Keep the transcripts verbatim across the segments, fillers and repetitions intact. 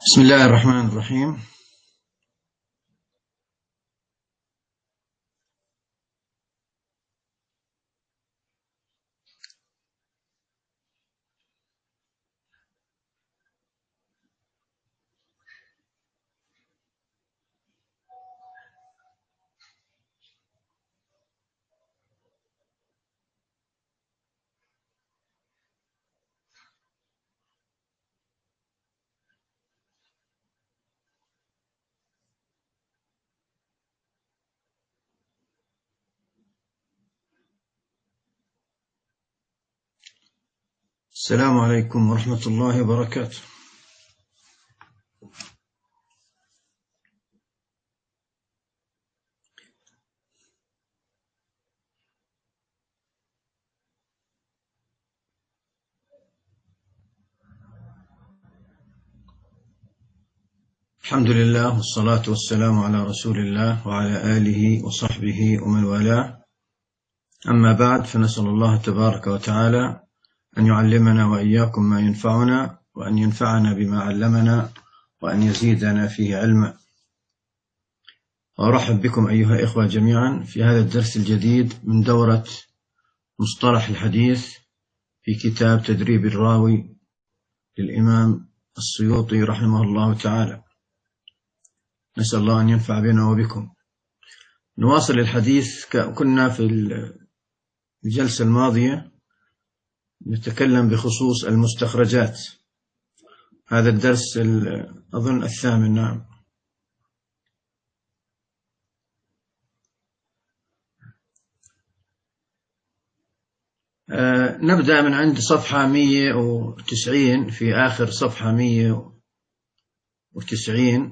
بسم الله الرحمن الرحيم. السلام عليكم ورحمة الله وبركاته. الحمد لله والصلاة والسلام على رسول الله وعلى آله وصحبه ومن والاه. أما بعد، فنسأل الله تبارك وتعالى أن يعلمنا وإياكم ما ينفعنا، وأن ينفعنا بما علمنا، وأن يزيدنا فيه علما. وأرحب بكم أيها الإخوة جميعا في هذا الدرس الجديد من دورة مصطلح الحديث في كتاب تدريب الراوي للإمام السيوطي رحمه الله تعالى. نسأل الله أن ينفع بنا وبكم. نواصل الحديث. كنا في الجلسة الماضية نتكلم بخصوص المستخرجات. هذا الدرس أظن الثامن. نعم. أه نبدأ من عند صفحة مئة وتسعين، في آخر صفحة مئة وتسعين،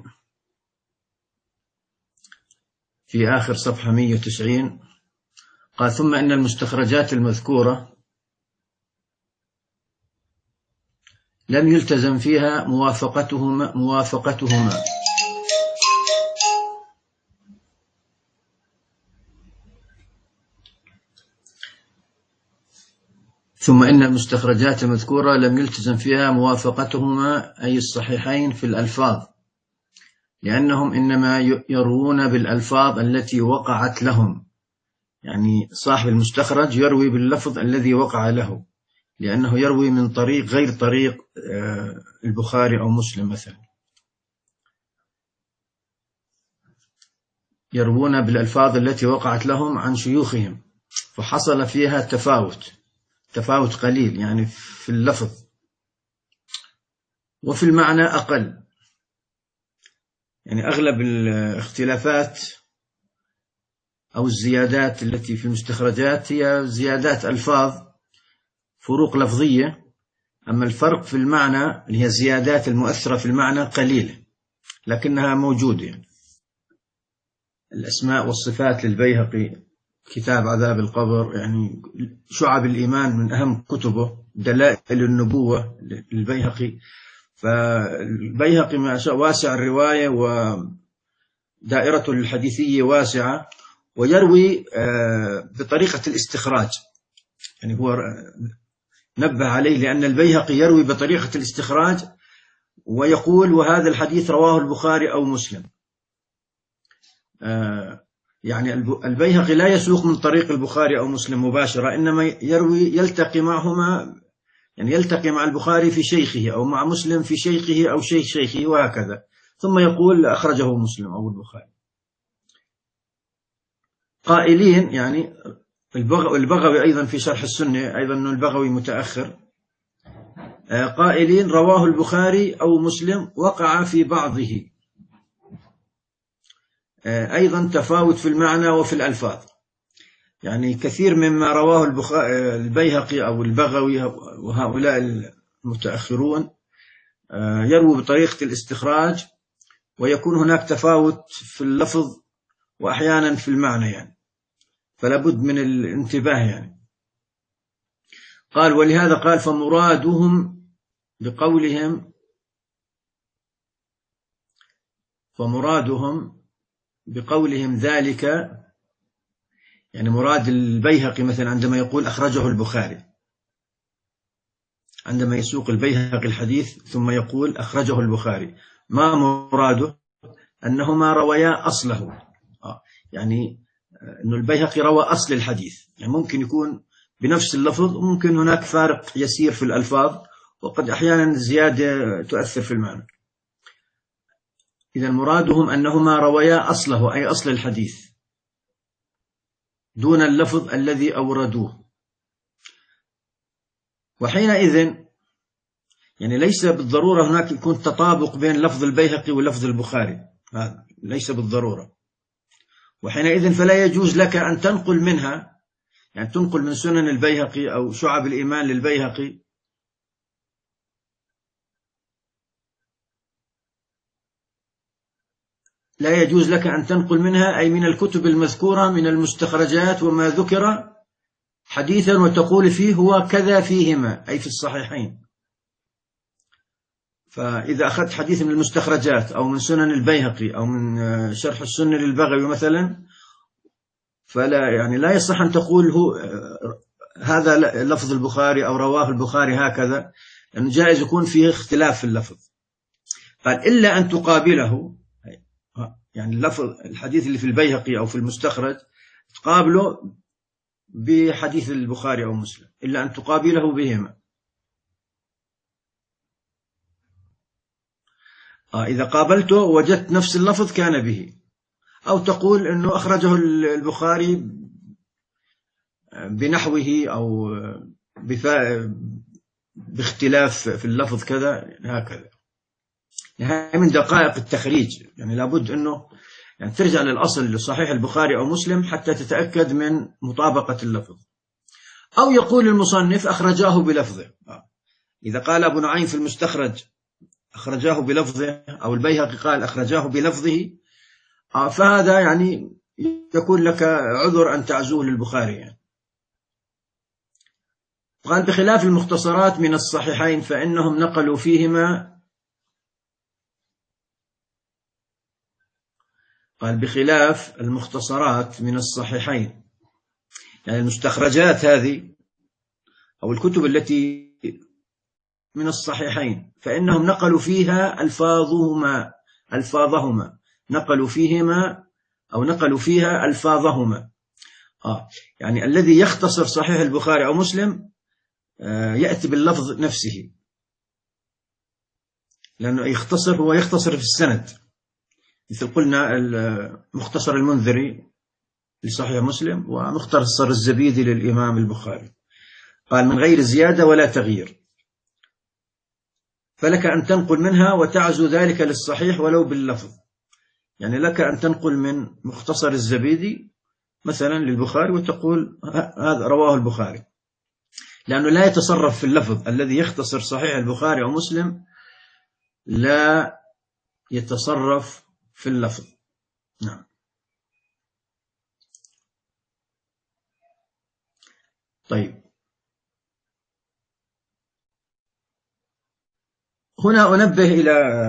في آخر صفحة مئة وتسعين قال: ثم إن المستخرجات المذكورة لم يلتزم فيها موافقتهما موافقتهما ثم إن المستخرجات المذكورة لم يلتزم فيها موافقتهما أي الصحيحين في الألفاظ، لأنهم إنما يروون بالألفاظ التي وقعت لهم. يعني صاحب المستخرج يروي باللفظ الذي وقع له، لأنه يروي من طريق غير طريق البخاري أو مسلم مثلا. يروون بالألفاظ التي وقعت لهم عن شيوخهم، فحصل فيها تفاوت تفاوت قليل، يعني في اللفظ، وفي المعنى أقل. يعني أغلب الاختلافات أو الزيادات التي في المستخرجات هي زيادات ألفاظ، فروق لفظية. أما الفرق في المعنى اللي هي الزيادات المؤثرة في المعنى قليلة، لكنها موجودة. يعني الأسماء والصفات للبيهقي، كتاب عذاب القبر، يعني شعب الإيمان من أهم كتبه، دلائل النبوة للبيهقي. فالبيهقي ما شاء واسع الرواية، ودائرته الحديثية واسعة، ويروي بطريقة الاستخراج. يعني هو نبه عليه لأن البيهقي يروي بطريقة الاستخراج، ويقول: وهذا الحديث رواه البخاري أو مسلم. يعني البيهقي لا يسوق من طريق البخاري أو مسلم مباشرة، إنما يروي يلتقي معهما، يعني يلتقي مع البخاري في شيخه، أو مع مسلم في شيخه أو شيخ شيخه، وهكذا، ثم يقول: أخرجه مسلم أو البخاري. قائلين، يعني البغوي أيضا في شرح السنة، أيضا أنه البغوي متأخر، قائلين: رواه البخاري أو مسلم وقع في بعضه. أيضا تفاوت في المعنى وفي الألفاظ. يعني كثير مما رواه البيهقي أو البغوي وهؤلاء المتأخرون يروي بطريقة الاستخراج، ويكون هناك تفاوت في اللفظ وأحيانا في المعنى، يعني فلا بد من الانتباه. يعني قال: ولهذا قال: فمرادهم بقولهم فمرادهم بقولهم ذلك، يعني مراد البيهقي مثلا عندما يقول أخرجه البخاري، عندما يسوق البيهقي الحديث ثم يقول أخرجه البخاري، ما مراده؟ أنهما رويا أصله، يعني أن البيهقي روى أصل الحديث، يعني ممكن يكون بنفس اللفظ وممكن هناك فارق يسير في الألفاظ، وقد أحيانا الزيادة تؤثر في المعنى. إذا مرادهم أنهما رويا أصله أي أصل الحديث دون اللفظ الذي أوردوه. وحينئذ يعني ليس بالضرورة هناك يكون تطابق بين لفظ البيهقي ولفظ البخاري، هذا ليس بالضرورة. وحينئذ فلا يجوز لك أن تنقل منها، يعني تنقل من سنن البيهقي أو شعب الإيمان للبيهقي لا يجوز لك أن تنقل منها أي من الكتب المذكورة من المستخرجات وما ذكر حديثا وتقول فيه هو كذا فيهما أي في الصحيحين. فإذا أخذت حديث من المستخرجات أو من سنن البيهقي أو من شرح السنة للبغوي مثلا، فلا يعني لا يصح أن تقول هو هذا لفظ البخاري أو رواه البخاري هكذا، لأنه جائز يكون فيه اختلاف في اللفظ. قال إلا أن تقابله، يعني اللفظ الحديث اللي في البيهقي أو في المستخرج تقابله بحديث البخاري أو مسلم، إلا أن تقابله بهما. إذا قابلته وجدت نفس اللفظ كان به، أو تقول أنه أخرجه البخاري بنحوه أو باختلاف في اللفظ كذا هكذا. يعني من دقائق التخريج، يعني لابد أنه يعني ترجع للأصل لصحيح البخاري أو مسلم حتى تتأكد من مطابقة اللفظ. أو يقول المصنف أخرجاه بلفظه، إذا قال أبو نعيم في المستخرج أخرجاه بلفظه أو البيهقي قال أخرجاه بلفظه، فهذا يعني يكون لك عذر أن تعزوه للبخاري يعني. قال بخلاف المختصرات من الصحيحين فإنهم نقلوا فيهما، قال بخلاف المختصرات من الصحيحين، يعني المستخرجات هذه أو الكتب التي من الصحيحين فإنهم نقلوا فيها ألفاظهما ألفاظهما نقلوا فيهما أو نقلوا فيها ألفاظهما. آه يعني الذي يختصر صحيح البخاري أو مسلم آه يأتي باللفظ نفسه، لأنه يختصر هو يختصر في السند، مثل قلنا مختصر المنذري لصحيح مسلم ومختصر الزبيدي للإمام البخاري، قال من غير زيادة ولا تغيير، فلك أن تنقل منها وتعزو ذلك للصحيح ولو باللفظ. يعني لك أن تنقل من مختصر الزبيدي مثلا للبخاري وتقول هذا رواه البخاري، لأنه لا يتصرف في اللفظ. الذي يختصر صحيح البخاري أو مسلم لا يتصرف في اللفظ. نعم. طيب، هنا أنبه إلى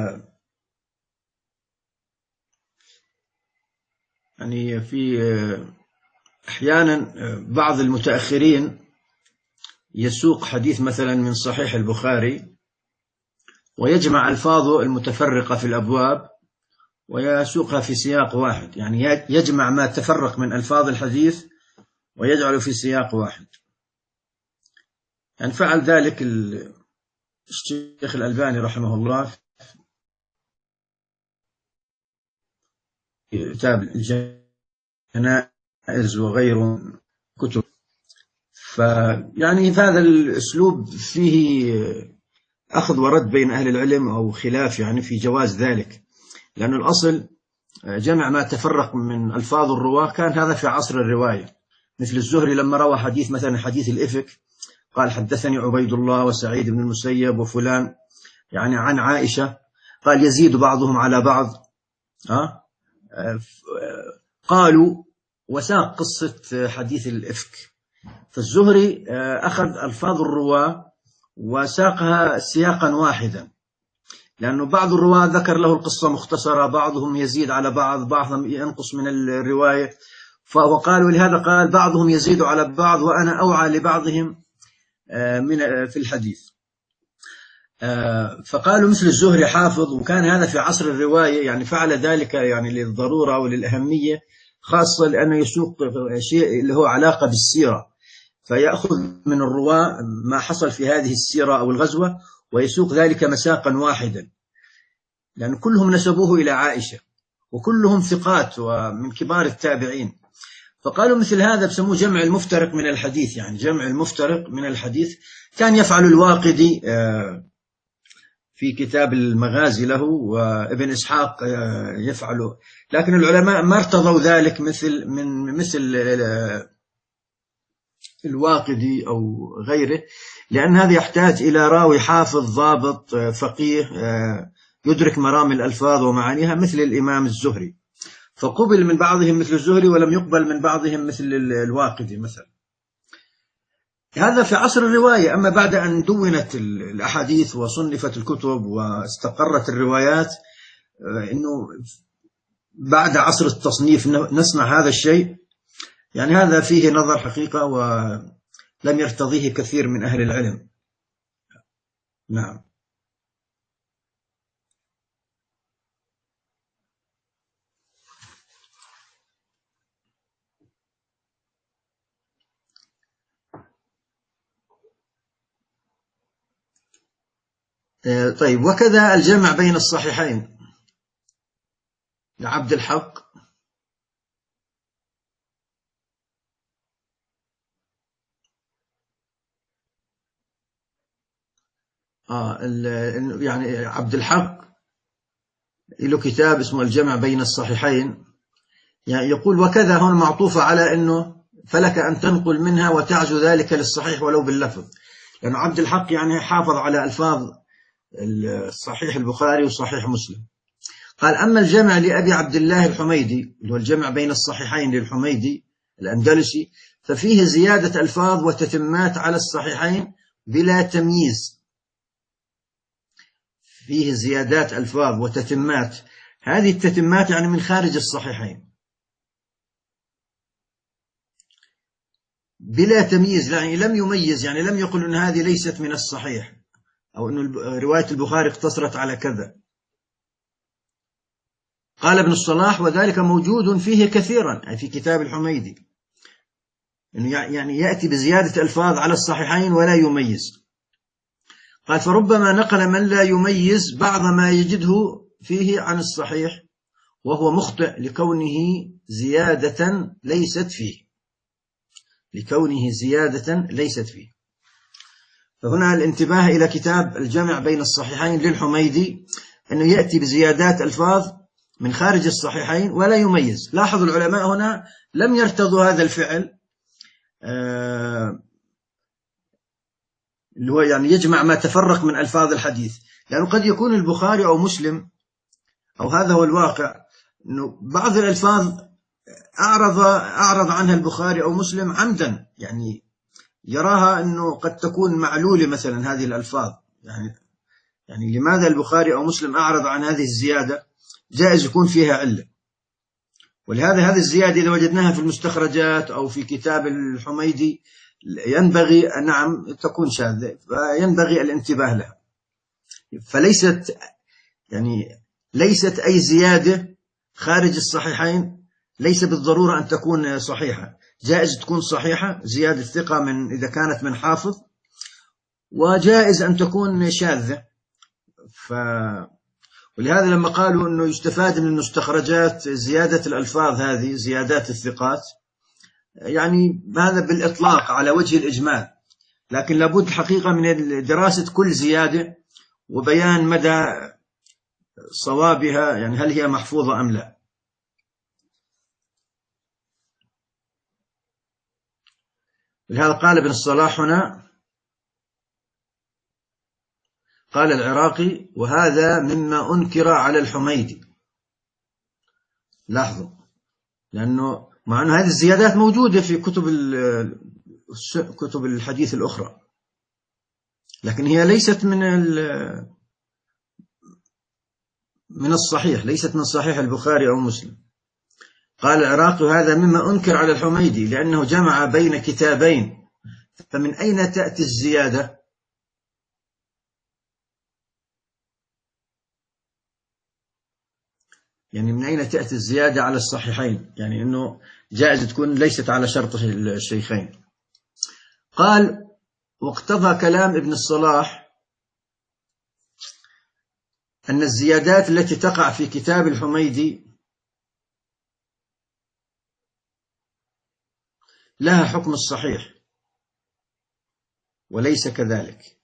يعني في أحيانا بعض المتأخرين يسوق حديث مثلا من صحيح البخاري ويجمع ألفاظه المتفرقة في الأبواب ويسوقها في سياق واحد، يعني يجمع ما تفرق من ألفاظ الحديث ويجعله في سياق واحد. يعني فعل ذلك الشيخ الألباني رحمه الله في كتاب الجنائز وغيره كتب. فيعني هذا الأسلوب فيه أخذ ورد بين أهل العلم أو خلاف يعني في جواز ذلك، لأن الأصل جمع ما تفرق من ألفاظ الرواة كان هذا في عصر الرواية، مثل الزهري لما روى حديث مثلا حديث الإفك قال حدثني عبيد الله وسعيد بن المسيب وفلان يعني عن عائشة، قال يزيد بعضهم على بعض. أه؟ قالوا وساق قصة حديث الإفك، فالزهري أخذ ألفاظ الرواة وساقها سياقا واحدا، لأنه بعض الرواة ذكر له القصة مختصرة، بعضهم يزيد على بعض، بعضهم ينقص من الرواية، فقالوا لهذا قال بعضهم يزيد على بعض وأنا أوعى لبعضهم من في الحديث. فقالوا مثل الزهري حافظ، وكان هذا في عصر الرواية، يعني فعل ذلك يعني للضرورة وللأهمية، خاصة لأنه يسوق شيء اللي هو علاقة بالسيرة، فيأخذ من الرواة ما حصل في هذه السيرة أو الغزوة ويسوق ذلك مساقا واحدا، لأن كلهم نسبوه إلى عائشة وكلهم ثقات ومن كبار التابعين. فقالوا مثل هذا بسموه جمع المفترق من الحديث، يعني جمع المفترق من الحديث. كان يفعل الواقدي في كتاب المغازي له، وابن إسحاق يفعله، لكن العلماء ما ارتضوا ذلك مثل من مثل الواقدي أو غيره، لأن هذا يحتاج إلى راوي حافظ ضابط فقيه يدرك مرام الألفاظ ومعانيها مثل الإمام الزهري، فقبل من بعضهم مثل الزهري ولم يقبل من بعضهم مثل الواقدي مثلا. هذا في عصر الرواية. أما بعد أن دونت الأحاديث وصنفت الكتب واستقرت الروايات، إنه بعد عصر التصنيف نصنع هذا الشيء، يعني هذا فيه نظر حقيقة ولم يرتضيه كثير من أهل العلم. نعم. طيب، وكذا الجمع بين الصحيحين لعبد الحق. آه يعني عبد الحق له كتاب اسمه الجمع بين الصحيحين، يعني يقول وكذا هون معطوفة على أنه فلك أن تنقل منها وتعزو ذلك للصحيح ولو باللفظ، لأن عبد الحق يعني حافظ على ألفاظ الصحيح البخاري وصحيح مسلم. قال أما الجمع لأبي عبد الله الحميدي، اللي هو الجمع بين الصحيحين للحميدي الأندلسي، ففيه زيادة ألفاظ وتتمات على الصحيحين بلا تمييز. فيه زيادات ألفاظ وتتمات، هذه التتمات يعني من خارج الصحيحين بلا تمييز، يعني لم يميز، يعني لم يقل أن هذه ليست من الصحيح، أو أن رواية البخاري اقتصرت على كذا. قال ابن الصلاح وذلك موجود فيه كثيرا، يعني في كتاب الحميدي، يعني يأتي بزيادة ألفاظ على الصحيحين ولا يميز. قال فربما نقل من لا يميز بعض ما يجده فيه عن الصحيح وهو مخطئ لكونه زيادة ليست فيه، لكونه زيادة ليست فيه. فهنا الانتباه إلى كتاب الجمع بين الصحيحين للحميدي، أنه يأتي بزيادات ألفاظ من خارج الصحيحين ولا يميز. لاحظوا العلماء هنا لم يرتضوا هذا الفعل، آه اللي هو يعني يجمع ما تفرق من ألفاظ الحديث، لأنه يعني قد يكون البخاري أو مسلم، أو هذا هو الواقع، أنه بعض الألفاظ أعرض, أعرض عنها البخاري أو مسلم عمدا، يعني يراها أنه قد تكون معلولة مثلا هذه الألفاظ، يعني, يعني لماذا البخاري أو مسلم أعرض عن هذه الزيادة؟ جائز يكون فيها علة. ولهذا هذه الزيادة إذا وجدناها في المستخرجات أو في كتاب الحميدي ينبغي نعم تكون شاذة، فينبغي الانتباه لها. فليست يعني ليست أي زيادة خارج الصحيحين ليس بالضرورة أن تكون صحيحة، جائز تكون صحيحة زيادة ثقة من إذا كانت من حافظ، وجائز أن تكون شاذة. ف ولهذا لما قالوا أنه يستفاد من المستخرجات زيادة الألفاظ هذه زيادات الثقات، يعني هذا بالإطلاق على وجه الإجمال، لكن لابد حقيقة من دراسة كل زيادة وبيان مدى صوابها، يعني هل هي محفوظة أم لا. لهذا قال ابن الصلاح هنا، قال العراقي وهذا مما أنكر على الحميدي. لاحظوا، لأنه مع أن هذه الزيادات موجودة في كتب كتب الحديث الأخرى، لكن هي ليست من من الصحيح، ليست من صحيح البخاري أو مسلم. قال العراقي هذا مما أنكر على الحميدي لأنه جمع بين كتابين، فمن أين تأتي الزيادة؟ يعني من أين تأتي الزيادة على الصحيحين؟ يعني أنه جائز تكون ليست على شرط الشيخين. قال: واقتضى كلام ابن الصلاح أن الزيادات التي تقع في كتاب الحميدي لها حكم الصحيح وليس كذلك.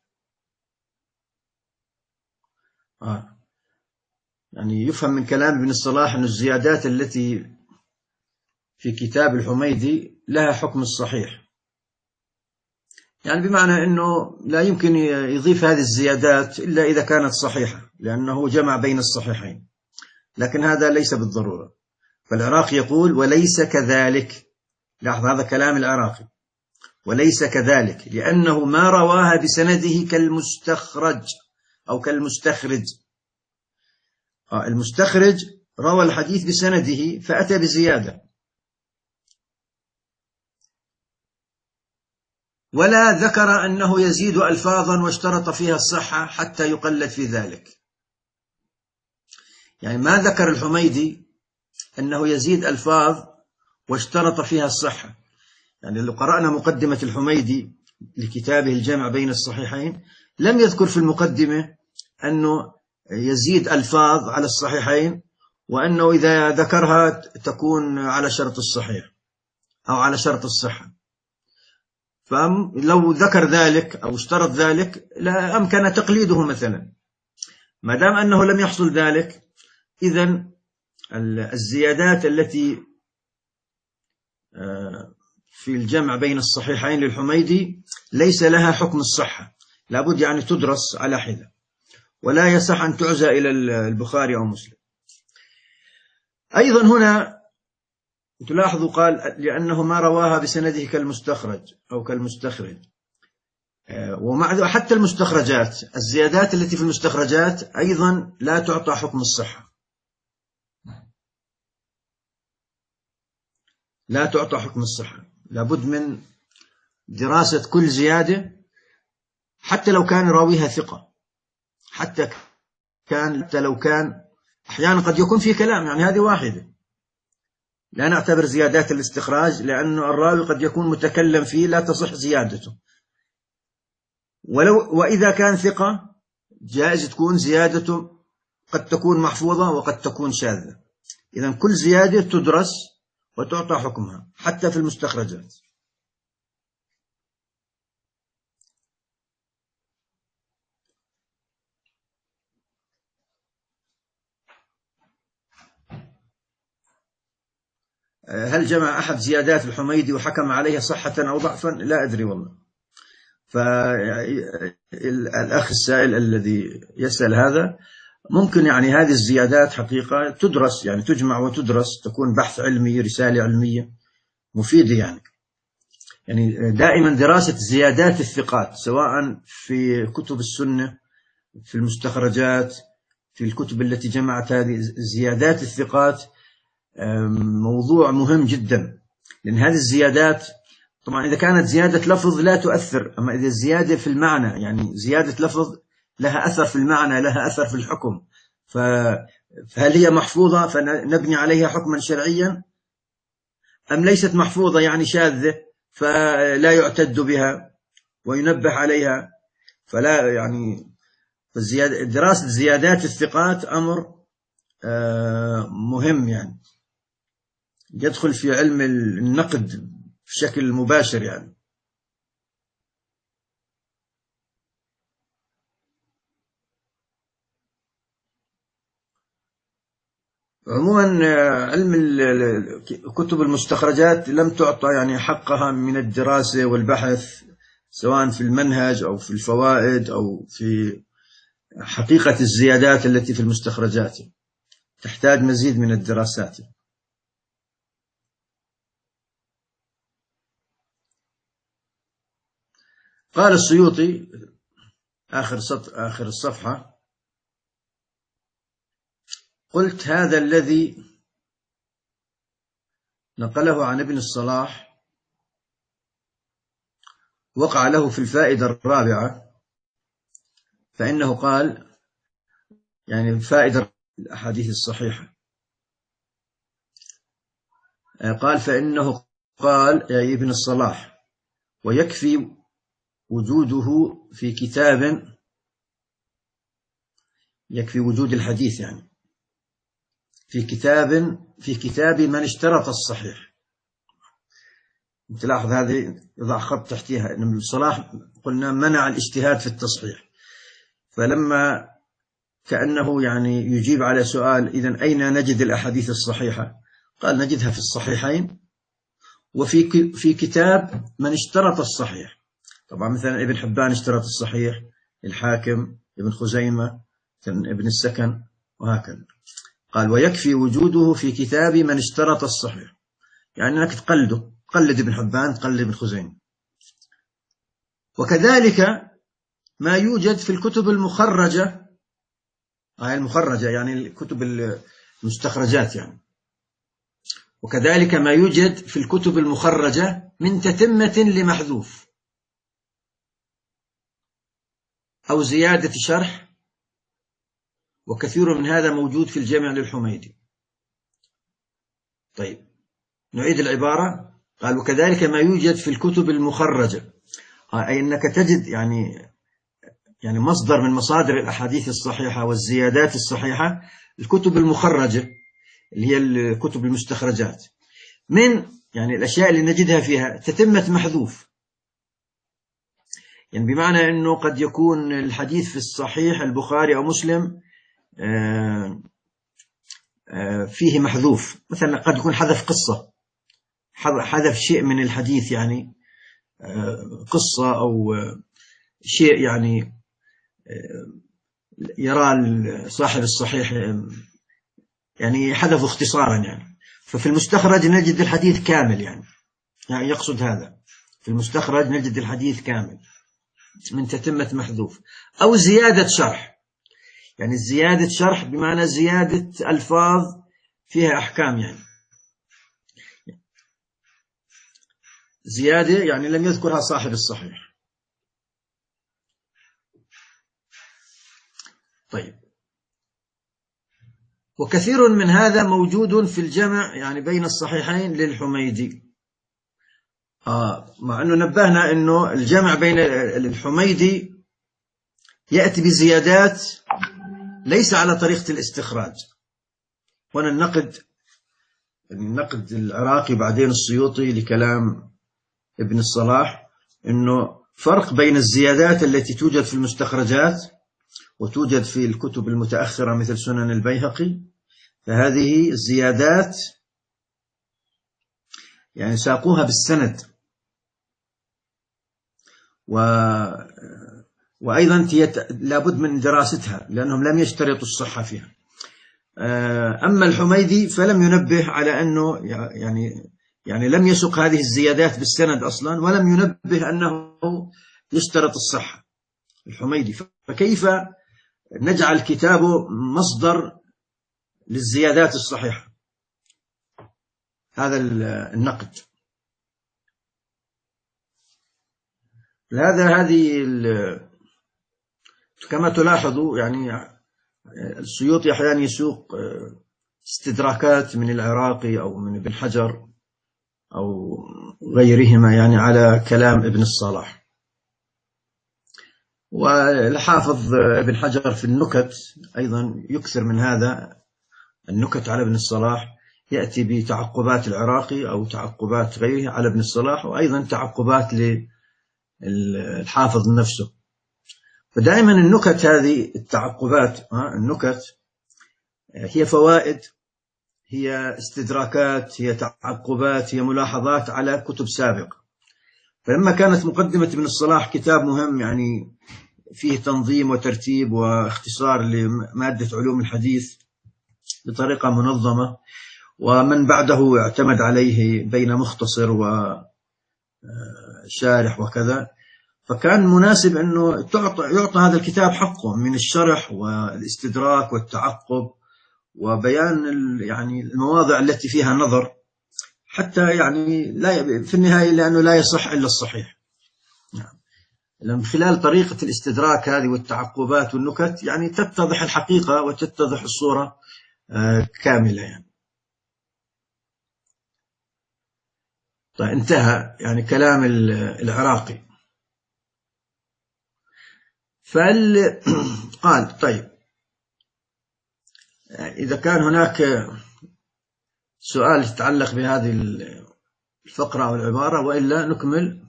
آه. يعني يفهم من كلام ابن الصلاح أن الزيادات التي في كتاب الحميدي لها حكم الصحيح، يعني بمعنى أنه لا يمكن يضيف هذه الزيادات إلا إذا كانت صحيحة، لأنه جمع بين الصحيحين، لكن هذا ليس بالضرورة. فالعراقي يقول: وليس كذلك. لاحظ هذا كلام العراقي، وليس كذلك، لأنه ما رواها بسنده كالمستخرج أو كالمستخرج. آه المستخرج روى الحديث بسنده فأتى بزيادة، ولا ذكر أنه يزيد ألفاظا واشترط فيها الصحة حتى يقلد في ذلك. يعني ما ذكر الحميدي أنه يزيد ألفاظ واشترط فيها الصحة. يعني لو قرأنا مقدمة الحميدي لكتابه الجامع بين الصحيحين لم يذكر في المقدمة أنه يزيد ألفاظ على الصحيحين، وأنه إذا ذكرها تكون على شرط الصحيح أو على شرط الصحة. فلو ذكر ذلك أو اشترط ذلك لا أمكن تقليده مثلا. ما دام أنه لم يحصل ذلك، إذن الزيادات التي في الجمع بين الصحيحين للحميدي ليس لها حكم الصحة، لابد يعني تدرس على حدة، ولا يصح أن تعزى إلى البخاري أو مسلم. أيضا هنا تلاحظوا قال: لأنه ما رواها بسنده كالمستخرج أو كالمستخرج. ومع حتى المستخرجات، الزيادات التي في المستخرجات أيضا لا تعطى حكم الصحة، لا تعطى حكم الصحة. لابد من دراسة كل زيادة، حتى لو كان راويها ثقة، حتى كان حتى لو كان أحيانا قد يكون في كلام، يعني هذه واحدة لا نعتبر زيادات الاستخراج، لأنه الراوي قد يكون متكلم فيه لا تصح زيادته. ولو وإذا كان ثقة جائز تكون زيادته قد تكون محفوظة وقد تكون شاذة. إذن كل زيادة تدرس وتعطى حكمها حتى في المستخرجات. هل جمع أحد زيادات الحميدي وحكم عليها صحة أو ضعفا؟ لا أدري والله. فالأخ السائل الذي يسأل هذا ممكن يعني هذه الزيادات حقيقة تدرس، يعني تجمع وتدرس، تكون بحث علمي، رسالة علمية مفيدة. يعني يعني دائما دراسة زيادات الثقات سواء في كتب السنة، في المستخرجات، في الكتب التي جمعت هذه زيادات الثقات موضوع مهم جدا. لأن هذه الزيادات طبعا إذا كانت زيادة لفظ لا تؤثر، أما إذا الزيادة في المعنى، يعني زيادة لفظ لها أثر في المعنى، لها أثر في الحكم، فهل هي محفوظة فنبني عليها حكما شرعيا، أم ليست محفوظة يعني شاذة فلا يعتد بها وينبه عليها؟ فلا يعني دراسة زيادات الثقات أمر مهم، يعني يدخل في علم النقد بشكل مباشر. يعني عموما علم كتب المستخرجات لم تعطى يعني حقها من الدراسة والبحث، سواء في المنهج أو في الفوائد أو في حقيقة الزيادات التي في المستخرجات، تحتاج مزيد من الدراسات. قال السيوطي آخر سطر آخر الصفحة: قلت هذا الذي نقله عن ابن الصلاح وقع له في الفائدة الرابعة، فإنه قال يعني فائدة الأحاديث الصحيحة، قال فإنه قال يا ابن الصلاح ويكفي وجوده في كتاب، يكفي وجود الحديث يعني في كتاب في كتاب من اشترط الصحيح. تلاحظ هذه يضع خط تحتها أن ابن الصلاح قلنا منع الاجتهاد في التصحيح، فلما كأنه يعني يجيب على سؤال إذن أين نجد الأحاديث الصحيحة، قال نجدها في الصحيحين وفي في كتاب من اشترط الصحيح. طبعا مثلا ابن حبان اشترط الصحيح، الحاكم، ابن خزيمة، ابن السكن، وهكذا. قال ويكفي وجوده في كتاب من اشترط الصحيح، يعني أنك تقلده، تقلد ابن حبان، تقلد ابن خزيمة. وكذلك ما يوجد في الكتب المخرجة، هاي المخرجة يعني الكتب المستخرجات يعني. وكذلك ما يوجد في الكتب المخرجة من تتمة لمحذوف أو زيادة شرح، وكثير من هذا موجود في الجامع للحميدي. طيب نعيد العبارة. قال وكذلك ما يوجد في الكتب المخرجة، أي أنك تجد يعني يعني مصدر من مصادر الأحاديث الصحيحة والزيادات الصحيحة الكتب المخرجة اللي هي الكتب المستخرجات، من يعني الأشياء اللي نجدها فيها تتمة محذوف، يعني بمعنى أنه قد يكون الحديث في الصحيح البخاري أو مسلم فيه محذوف، مثلا قد يكون حذف قصة، حذف شيء من الحديث يعني قصة أو شيء يعني يرى صاحب الصحيح يعني حذف اختصارا يعني. ففي المستخرج نجد الحديث كامل يعني. يعني يقصد هذا في المستخرج نجد الحديث كامل من تتمة محذوف أو زيادة شرح، يعني زيادة شرح بمعنى زيادة ألفاظ فيها أحكام، يعني زيادة يعني لم يذكرها صاحب الصحيح. طيب وكثير من هذا موجود في الجمع يعني بين الصحيحين للحميدي. آه مع أنه نبهنا أنه الجمع بين الحميدي يأتي بزيادات ليس على طريقة الاستخراج. وانا النقد النقد العراقي بعدين السيوطي لكلام ابن الصلاح أنه فرق بين الزيادات التي توجد في المستخرجات وتوجد في الكتب المتأخرة مثل سنن البيهقي، فهذه الزيادات يعني ساقوها بالسند، و وأيضا لابد من دراستها لأنهم لم يشترطوا الصحة فيها. أما الحميدي فلم ينبه على أنه يعني يعني لم يسق هذه الزيادات بالسند أصلا، ولم ينبه أنه يشترط الصحة الحميدي، فكيف نجعل كتابه مصدر للزيادات الصحيحة؟ هذا النقد. هذا هذه كما تلاحظوا يعني السيوطي أحيانا يسوق استدراكات من العراقي أو من ابن حجر أو غيرهما يعني على كلام ابن الصلاح. والحافظ ابن حجر في النكت أيضا يكثر من هذا، النكت على ابن الصلاح يأتي بتعقبات العراقي أو تعقبات غيره على ابن الصلاح، وأيضا تعقبات للحافظ نفسه. فدائما النكت هذه التعقبات النكت هي فوائد، هي استدراكات، هي تعقبات، هي ملاحظات على كتب سابقة. فلما كانت مقدمة ابن الصلاح كتاب مهم يعني فيه تنظيم وترتيب واختصار لمادة علوم الحديث بطريقة منظمة، ومن بعده اعتمد عليه بين مختصر وشارح وكذا، فكان مناسب أنه يعطى هذا الكتاب حقه من الشرح والاستدراك والتعقب وبيان يعني المواضع التي فيها نظر، حتى يعني لا في النهاية لأنه لا يصح إلا الصحيح. من خلال طريقة الاستدراك هذه والتعقبات والنكت يعني تتضح الحقيقة وتتضح الصورة كاملة يعني. طيب انتهى يعني كلام العراقي. فال قال طيب إذا كان هناك سؤال يتعلق بهذه الفقرة أو العبارة، وإلا نكمل.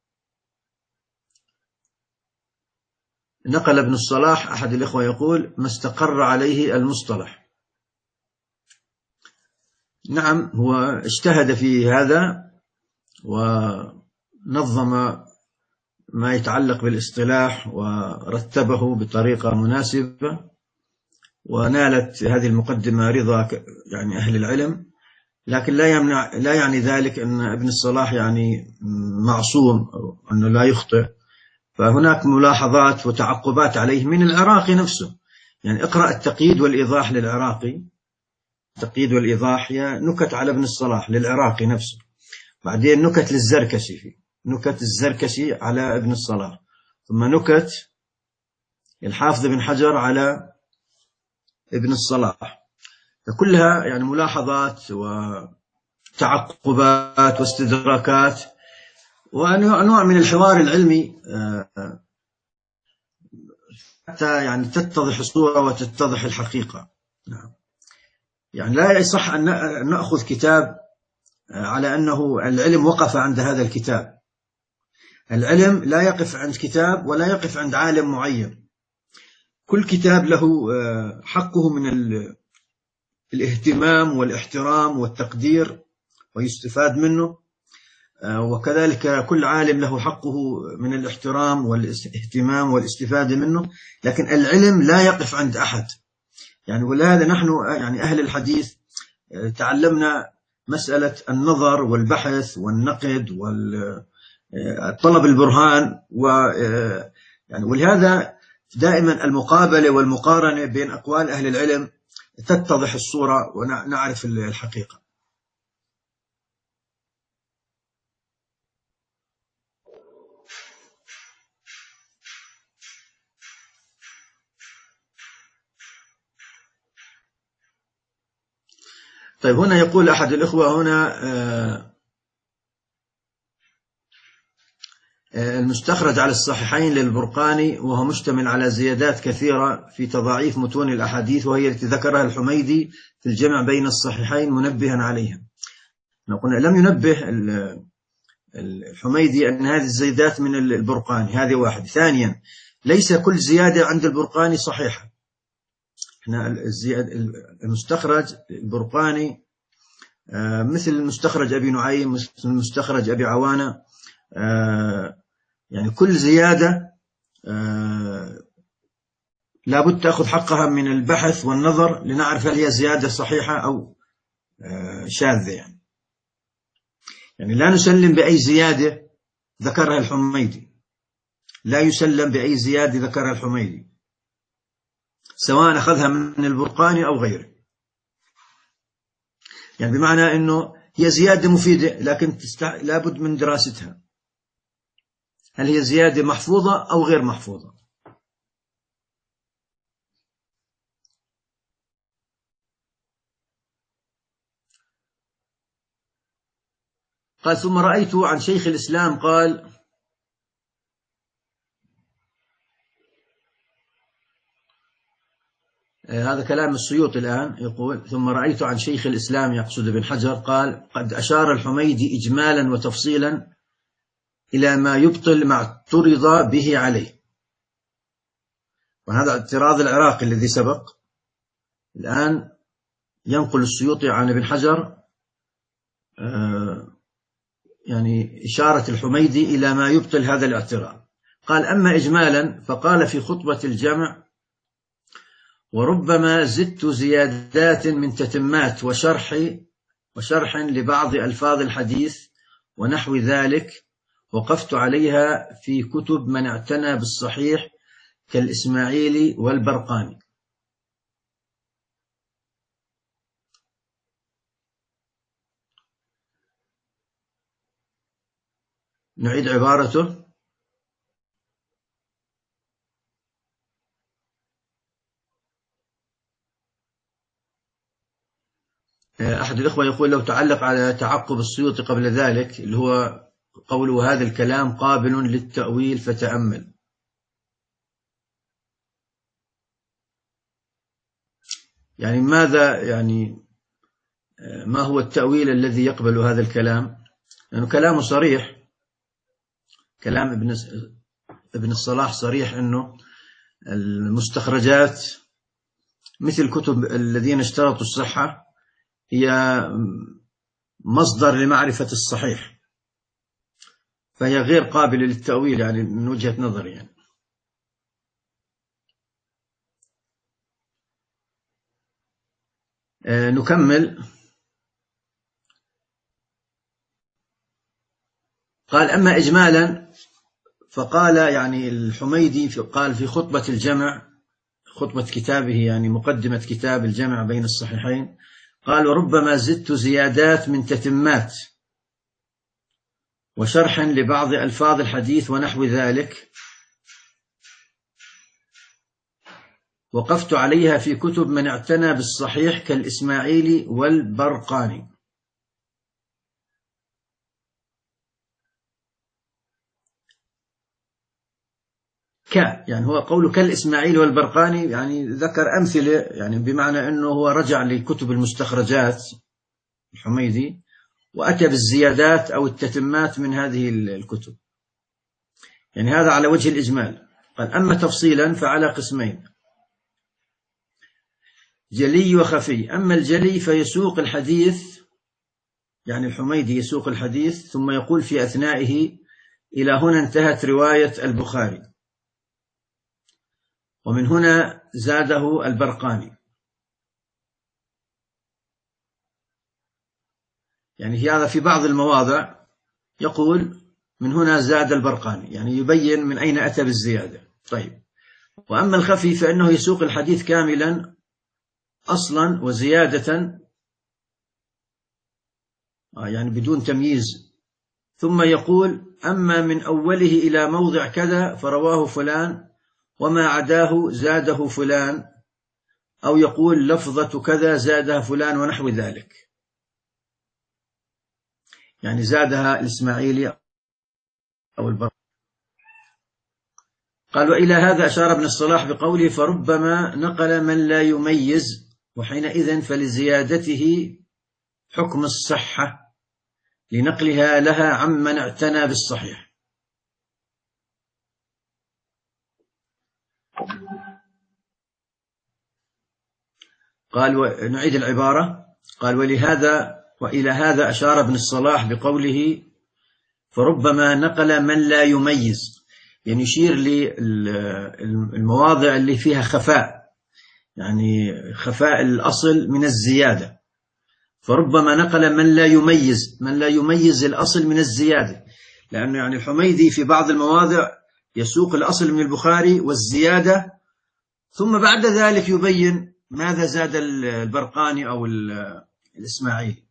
نقل ابن الصلاح أحد الإخوة يقول: ما استقر عليه المصطلح. نعم، هو اجتهد في هذا ونظم ما يتعلق بالاصطلاح ورتبه بطريقة مناسبة، ونالت هذه المقدمة رضا يعني أهل العلم، لكن لا يمنع لا يعني ذلك أن ابن الصلاح يعني معصوم أو أنه لا يخطئ. فهناك ملاحظات وتعقبات عليه من العراقي نفسه. يعني اقرأ التقييد والإيضاح للعراقي. التقييد والإيضاح هي نكت على ابن الصلاح للعراقي نفسه، بعدين نكت للزركشي فيه، نكت الزركشي على ابن الصلاح، ثم نكت الحافظ بن حجر على ابن الصلاح. فكلها يعني ملاحظات وتعقبات واستدراكات ونوع من الحوار العلمي حتى يعني تتضح الصورة وتتضح الحقيقة. يعني لا يصح أن نأخذ كتاب على أنه العلم وقف عند هذا الكتاب. العلم لا يقف عند كتاب ولا يقف عند عالم معين. كل كتاب له حقه من الاهتمام والاحترام والتقدير ويستفاد منه، وكذلك كل عالم له حقه من الاحترام والاهتمام والاستفادة منه. لكن العلم لا يقف عند أحد. يعني ولهذا نحن يعني أهل الحديث تعلمنا مسألة النظر والبحث والنقد والطلب البرهان، و يعني ولهذا دائما المقابلة والمقارنة بين أقوال أهل العلم تتضح الصورة ونعرف الحقيقة. طيب هنا يقول أحد الإخوة هنا المستخرج على الصحيحين للبرقاني وهو مشتمل على زيادات كثيرة في تضاعيف متون الأحاديث، وهي التي ذكرها الحميدي في الجمع بين الصحيحين منبها عليها. نقول لم ينبه الحميدي أن هذه الزيادات من البرقاني، هذه واحد. ثانيا، ليس كل زيادة عند البرقاني صحيحة. احنا المستخرج البرقاني مثل مستخرج أبي نعيم، مثل مستخرج أبي عوانة، يعني كل زيادة لابد تأخذ حقها من البحث والنظر لنعرف هل هي زيادة صحيحة أو شاذة. يعني يعني لا نسلم بأي زيادة ذكرها الحميدي، لا يسلم بأي زيادة ذكرها الحميدي سواء أخذها من البرقاني أو غيره. يعني بمعنى أنه هي زيادة مفيدة لكن تستع... لابد من دراستها، هل هي زيادة محفوظة أو غير محفوظة. قال: ثم رأيت عن شيخ الإسلام قال: هذا كلام السيوطي الآن، يقول: ثم رأيت عن شيخ الإسلام يقصد ابن حجر قال: قد أشار الحميدي إجمالا وتفصيلا إلى ما يبطل ما اعترض به عليه. وهذا اعتراض العراقي الذي سبق. الآن ينقل السيوطي عن ابن حجر يعني إشارة الحميدي إلى ما يبطل هذا الاعتراض. قال: أما إجمالا فقال في خطبة الجمع: وربما زدت زيادات من تتمات وشرح وشرح لبعض ألفاظ الحديث ونحو ذلك، وقفت عليها في كتب من اعتنى بالصحيح كالإسماعيلي والبرقاني. نعيد عبارته: أحد الإخوة يقول لو تعلق على تعقب السيوطي قبل ذلك اللي هو قوله هذا الكلام قابل للتأويل فتأمل. يعني ماذا يعني ما هو التأويل الذي يقبل هذا الكلام؟ لأنه يعني كلامه صريح، كلام ابن ابن الصلاح صريح أنه المستخرجات مثل كتب الذين اشترطوا الصحة هي مصدر لمعرفة الصحيح، فهي غير قابلة للتأويل يعني من وجهة نظري. يعني آه نكمل. قال أما إجمالا فقال يعني الحميدي في قال في خطبة الجمع، خطبة كتابه يعني مقدمة كتاب الجمع بين الصحيحين، قال وربما زدت زيادات من تتمات وشرح لبعض ألفاظ الحديث ونحو ذلك وقفت عليها في كتب من اعتنى بالصحيح كالإسماعيلي والبرقاني. ك يعني هو قوله كالإسماعيلي والبرقاني يعني ذكر أمثلة، يعني بمعنى أنه هو رجع لكتب المستخرجات الحميدي وأتى بالزيادات أو التتمات من هذه الكتب. يعني هذا على وجه الإجمال. قال أما تفصيلا فعلى قسمين، جلي وخفي. أما الجلي فيسوق الحديث، يعني الحميدي يسوق الحديث ثم يقول في أثنائه إلى هنا انتهت رواية البخاري، ومن هنا زاده البرقاني. يعني في هذا في بعض المواضع يقول من هنا زاد البرقاني، يعني يبين من أين أتى بالزيادة. طيب، وأما الخفي فإنه يسوق الحديث كاملا أصلا وزيادة، يعني بدون تمييز، ثم يقول أما من أوله إلى موضع كذا فرواه فلان وما عداه زاده فلان، أو يقول لفظة كذا زادها فلان ونحو ذلك، يعني زادها الإسماعيلي أو البر. قال وإلى هذا أشار ابن الصلاح بقوله فربما نقل من لا يميز، وحينئذ فلزيادته حكم الصحة لنقلها لها عمن اعتنى بالصحيح. قال ونعيد العبارة. قال ولهذا وإلى هذا أشار ابن الصلاح بقوله فربما نقل من لا يميز، يعني يشير للمواضع اللي فيها خفاء، يعني خفاء الأصل من الزيادة. فربما نقل من لا يميز، من لا يميز الأصل من الزيادة، لأنه يعني الحميدي في بعض المواضع يسوق الأصل من البخاري والزيادة ثم بعد ذلك يبين ماذا زاد البرقاني أو الإسماعيلي.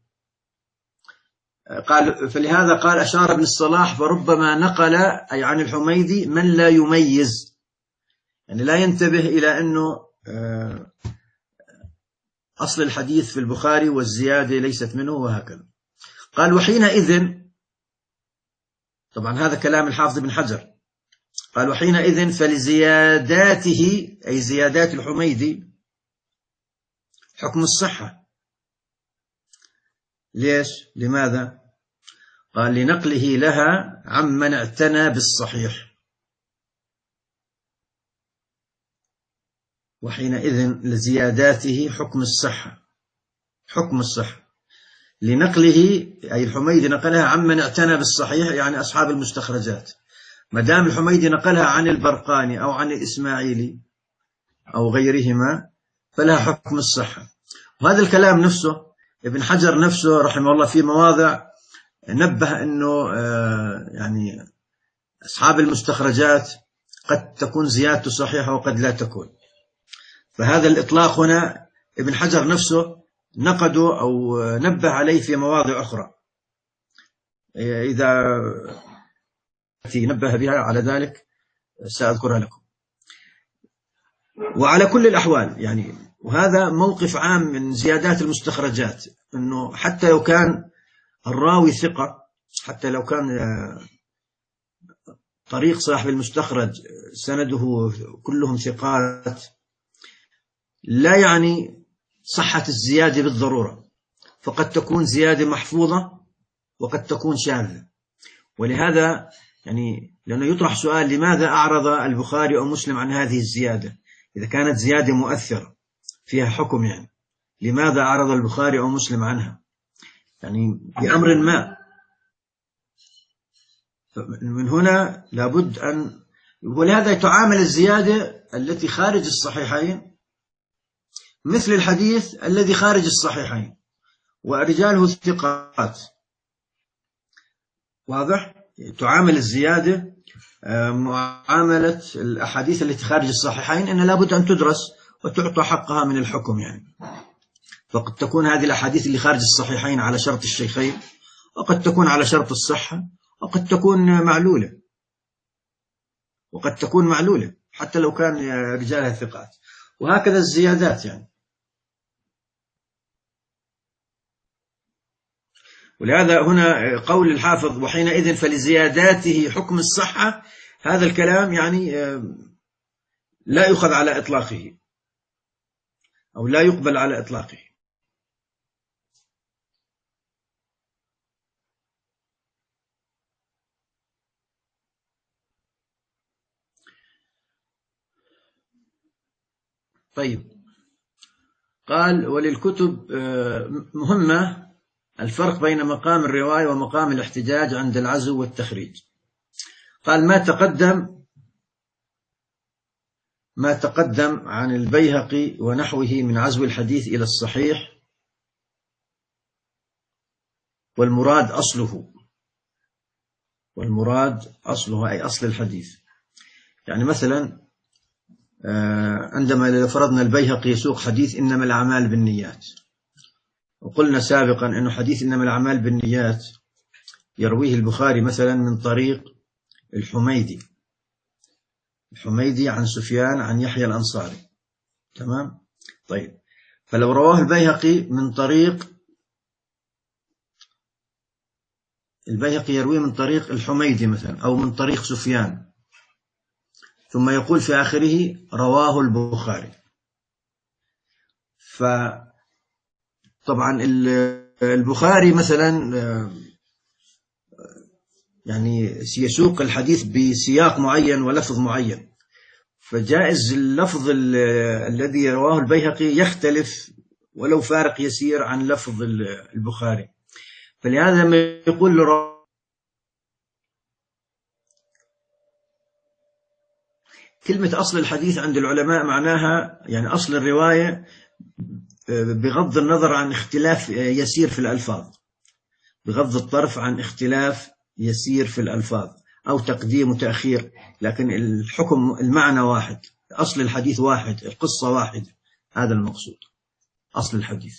قال فلهذا قال أشار ابن الصلاح فربما نقل أي عن الحميدي من لا يميز، يعني لا ينتبه إلى أنه أصل الحديث في البخاري والزيادة ليست منه وهكذا. قال وحينئذ، طبعا هذا كلام الحافظ بن حجر، قال وحينئذ فلزياداته أي زيادات الحميدي حكم الصحة. ليش؟ لماذا؟ قال لنقله لها عمن اعتنى بالصحيح، وحينئذ لزياداته حكم الصحة، حكم الصحة لنقله أي الحميدي نقلها عمن اعتنى بالصحيح، يعني أصحاب المستخرجات. ما دام الحميدي نقلها عن البرقاني أو عن الإسماعيلي أو غيرهما فلها حكم الصحة. وهذا الكلام نفسه ابن حجر نفسه رحمه الله في مواضع نبه أنه يعني أصحاب المستخرجات قد تكون زيادته صحيحة وقد لا تكون. فهذا الإطلاق هنا ابن حجر نفسه نقده أو نبه عليه في مواضع أخرى، إذا نبه بها على ذلك سأذكرها لكم. وعلى كل الأحوال يعني وهذا موقف عام من زيادات المستخرجات، أنه حتى لو كان الراوي ثقة، حتى لو كان طريق صاحب المستخرج سنده كلهم ثقات، لا يعني صحة الزيادة بالضرورة، فقد تكون زيادة محفوظة وقد تكون شاذة. ولهذا يعني لأنه يطرح سؤال: لماذا أعرض البخاري أو مسلم عن هذه الزيادة؟ إذا كانت زيادة مؤثرة فيها حكم، يعني لماذا أعرض البخاري أو مسلم عنها؟ يعني بأمر ما. من هنا لابد أن، ولهذا تعامل الزيادة التي خارج الصحيحين مثل الحديث الذي خارج الصحيحين ورجاله الثقات. واضح؟ تعامل الزيادة معاملة الأحاديث التي خارج الصحيحين، أن لابد أن تدرس وتعطى حقها من الحكم يعني. فقد تكون هذه الأحاديث اللي خارج الصحيحين على شرط الشيخين، وقد تكون على شرط الصحة، وقد تكون معلولة، وقد تكون معلولة حتى لو كان رجالها ثقات. وهكذا الزيادات يعني. ولهذا هنا قول الحافظ: وحينئذ فلزياداته حكم الصحة، هذا الكلام يعني لا يؤخذ على إطلاقه أو لا يقبل على إطلاقه. طيب، قال: وللكتب مهمة الفرق بين مقام الرواية ومقام الاحتجاج عند العزو والتخريج. قال: ما تقدم ما تقدم عن البيهقي ونحوه من عزو الحديث إلى الصحيح، والمراد أصله والمراد أصله أي أصل الحديث. يعني مثلا عندما لو فرضنا البيهقي يسوق حديث إنما الأعمال بالنيات، وقلنا سابقا أنه حديث إنما الأعمال بالنيات يرويه البخاري مثلا من طريق الحميدي الحميدي عن سفيان عن يحيى الأنصاري، تمام؟ طيب، فلو رواه البيهقي من طريق البيهقي يرويه من طريق الحميدي مثلا أو من طريق سفيان، ثم يقول في آخره رواه البخاري، فطبعا البخاري مثلا يعني يسوق الحديث بسياق معين ولفظ معين، فجائز اللفظ الذي رواه البيهقي يختلف ولو فارق يسير عن لفظ البخاري. فلهذا لما يقول له كلمة أصل الحديث عند العلماء معناها يعني أصل الرواية بغض النظر عن اختلاف يسير في الألفاظ، بغض الطرف عن اختلاف يسير في الألفاظ أو تقديم وتأخير، لكن الحكم المعنى واحد، أصل الحديث واحد، القصة واحدة، هذا المقصود أصل الحديث.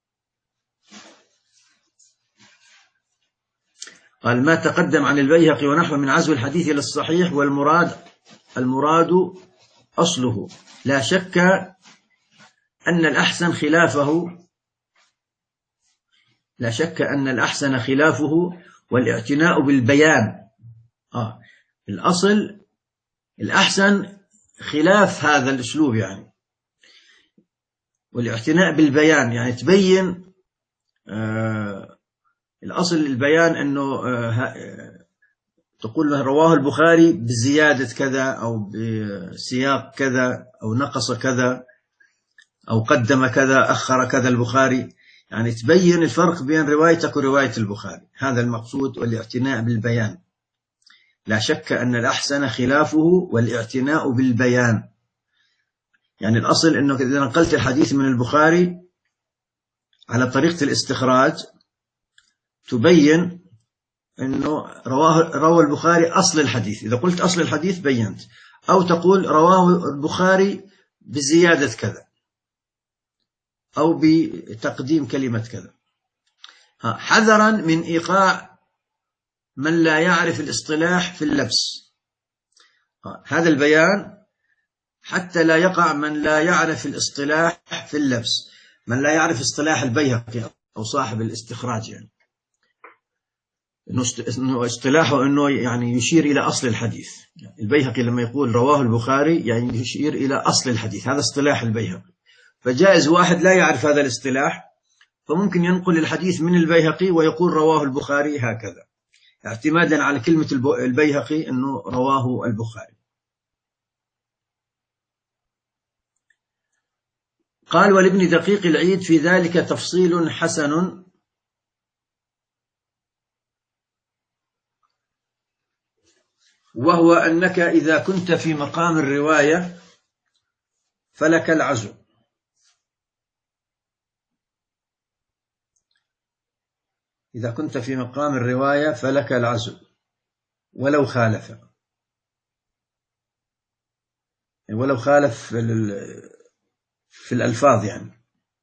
قال: ما تقدم عن البيهقي ونحو من عزو الحديث إلى الصحيح، والمراد المراد أصله، لا شك أن الأحسن خلافه لا شك أن الأحسن خلافه والاعتناء بالبيان. آه الأصل الأحسن خلاف هذا الأسلوب يعني، والاعتناء بالبيان يعني تبين. آه الأصل البيان أنه آه تقول له رواه البخاري بزيادة كذا أو بسياق كذا أو نقص كذا أو قدم كذا أخر كذا البخاري، يعني تبين الفرق بين روايتك ورواية البخاري، هذا المقصود، والاعتناء بالبيان. لا شك أن الأحسن خلافه والاعتناء بالبيان. يعني الأصل أنه إذا نقلت الحديث من البخاري على طريقة الاستخراج تبين أنه رواه روى البخاري أصل الحديث، إذا قلت أصل الحديث بينت، أو تقول رواه البخاري بزيادة كذا أو بتقديم كلمة كذا، حذرا من إيقاع من لا يعرف الاصطلاح في اللبس. هذا البيان حتى لا يقع من لا يعرف الاصطلاح في اللبس، من لا يعرف اصطلاح البيهقي أو صاحب الاستخراج، يعني إنه اصطلاحه إنه يعني يشير إلى أصل الحديث. البيهقي لما يقول رواه البخاري يعني يشير إلى أصل الحديث، هذا اصطلاح البيهقي. فجائز واحد لا يعرف هذا الاصطلاح فممكن ينقل الحديث من البيهقي ويقول رواه البخاري هكذا، اعتمادا على كلمة البيهقي أنه رواه البخاري. قال: ولابن دقيق العيد في ذلك تفصيل حسن، وهو أنك إذا كنت في مقام الرواية فلك العزو، إذا كنت في مقام الرواية فلك العزو ولو خالف، ولو خالف في الألفاظ. يعني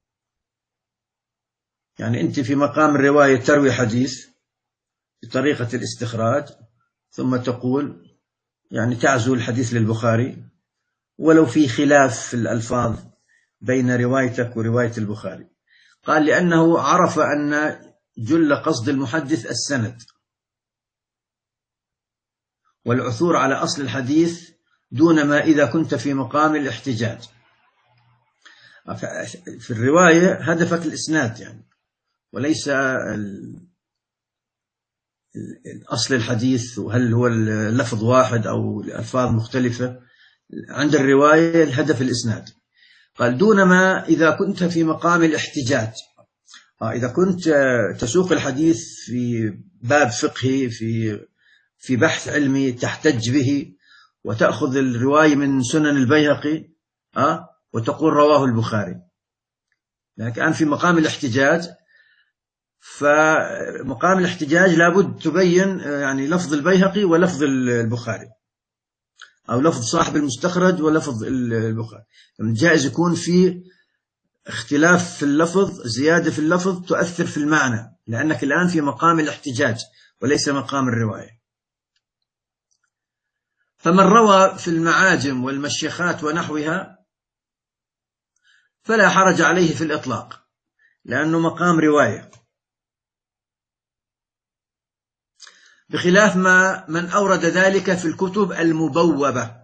يعني أنت في مقام الرواية تروي حديث بطريقة الاستخراج ثم تقول يعني تعزو الحديث للبخاري ولو في خلاف في الألفاظ بين روايتك ورواية البخاري. قال: لأنه عرف أن جل قصد المحدث السند والعثور على أصل الحديث دون ما إذا كنت في مقام الاحتجاج. في الرواية هدفك الإسناد يعني، وليس أصل الحديث وهل هو اللفظ واحد أو الألفاظ مختلفة. عند الرواية الهدف الإسناد. قال: دون ما إذا كنت في مقام الاحتجاج، إذا كنت تسوق الحديث في باب فقهي في في بحث علمي تحتج به وتأخذ الرواية من سنن البيهقي أه وتقول رواه البخاري، لكن الآن في مقام الاحتجاج. فمقام الاحتجاج لابد تبين يعني لفظ البيهقي ولفظ البخاري، أو لفظ صاحب المستخرج ولفظ البخاري. جائز يكون في اختلاف في اللفظ، زيادة في اللفظ تؤثر في المعنى، لأنك الآن في مقام الاحتجاج وليس مقام الرواية. فمن روى في المعاجم والمشيخات ونحوها فلا حرج عليه في الإطلاق، لأنه مقام رواية، بخلاف ما من أورد ذلك في الكتب المبوبة،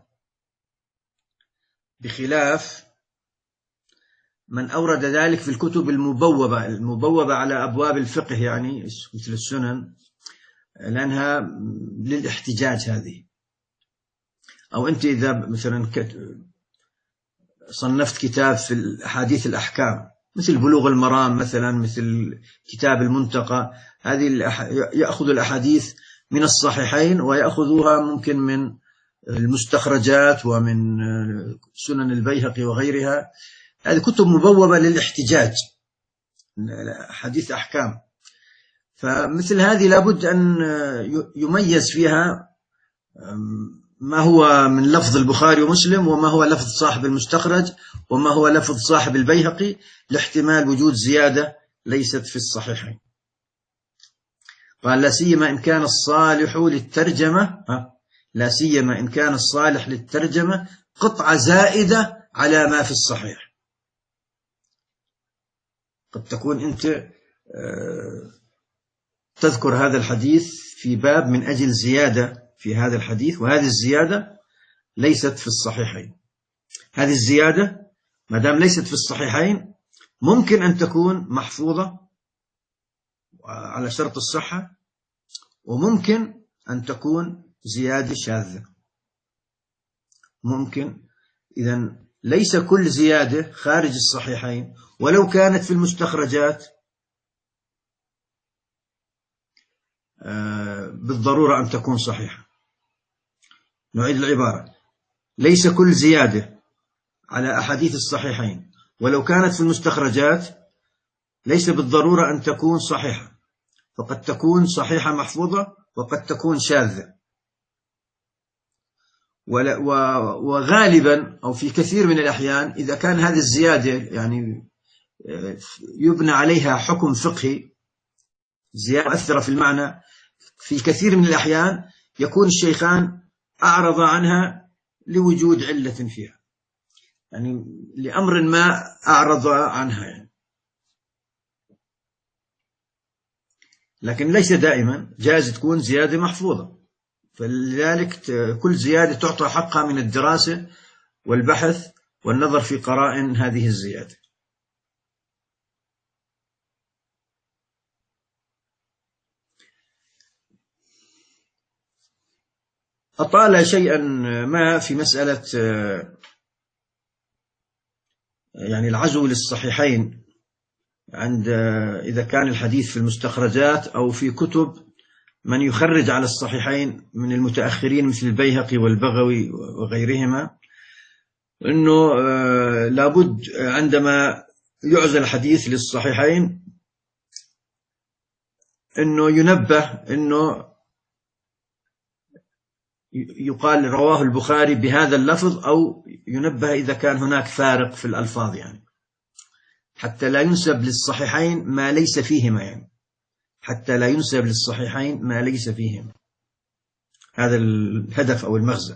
بخلاف من أورد ذلك في الكتب المبوبة، المبوبة على أبواب الفقه يعني مثل السنن، لأنها للاحتجاج هذه. أو أنت إذا مثلا صنفت كتاب في الأحاديث الأحكام مثل بلوغ المرام مثلا، مثل كتاب المنتقى، هذه يأخذ الأحاديث من الصحيحين ويأخذوها ممكن من المستخرجات ومن سنن البيهقي وغيرها. هذه كتب مبوبة للاحتجاج، حديث أحكام. فمثل هذه لابد أن يميز فيها ما هو من لفظ البخاري ومسلم، وما هو لفظ صاحب المستخرج، وما هو لفظ صاحب البيهقي، لاحتمال وجود زيادة ليست في الصحيحين. قال: لا سيما إن كان الصالح للترجمة لا سيما إن كان الصالح للترجمة قطعة زائدة على ما في الصحيح. قد تكون أنت تذكر هذا الحديث في باب من أجل زيادة في هذا الحديث، وهذه الزيادة ليست في الصحيحين. هذه الزيادة ما دام ليست في الصحيحين ممكن أن تكون محفوظة على شرط الصحة، وممكن أن تكون زيادة شاذة. ممكن. إذن ليس كل زيادة خارج الصحيحين ولو كانت في المستخرجات بالضرورة أن تكون صحيحة. نعيد العبارة: ليس كل زيادة على أحاديث الصحيحين ولو كانت في المستخرجات ليس بالضرورة أن تكون صحيحة، فقد تكون صحيحة محفوظة وقد تكون شاذة. وغالبا أو في كثير من الأحيان إذا كان هذه الزيادة يعني يبنى عليها حكم فقهي، زيادة مؤثرة في المعنى، في كثير من الأحيان يكون الشيخان أعرض عنها لوجود علة فيها. يعني لأمر ما أعرض عنها يعني. لكن ليس دائما، جائز تكون زيادة محفوظة، فلذلك كل زيادة تعطى حقها من الدراسة والبحث والنظر في قرائن هذه الزيادة. أطال شيئا ما في مسألة يعني العزو للصحيحين عند إذا كان الحديث في المستخرجات أو في كتب من يخرج على الصحيحين من المتأخرين مثل البيهقي والبغوي وغيرهما، أنه لابد عندما يعزى الحديث للصحيحين أنه ينبه أنه يقال رواه البخاري بهذا اللفظ، أو ينبه إذا كان هناك فارق في الألفاظ يعني، حتى لا ينسب للصحيحين ما ليس فيهما يعني حتى لا ينسب للصحيحين ما ليس فيهما. هذا الهدف أو المغزى.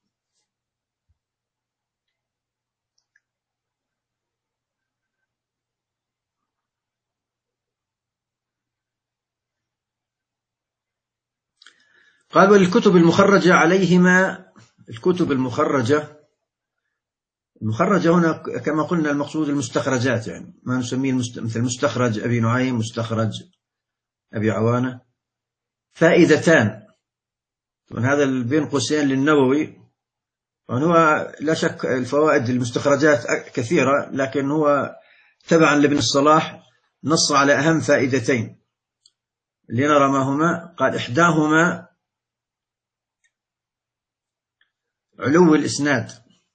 قال والكتب المخرجة عليهما. الكتب المخرجة المخرجة هنا كما قلنا المقصود المستخرجات، يعني ما نسميه المست... مثل مستخرج أبي نعيم، مستخرج أبي عوانة. فائدتان، هذا بين قوسين للنووي، هو لا شك الفوائد المستخرجات كثيرة، لكن هو تبعا لابن الصلاح نص على أهم فائدتين لنرى ما هما. قال إحداهما علو الإسناد،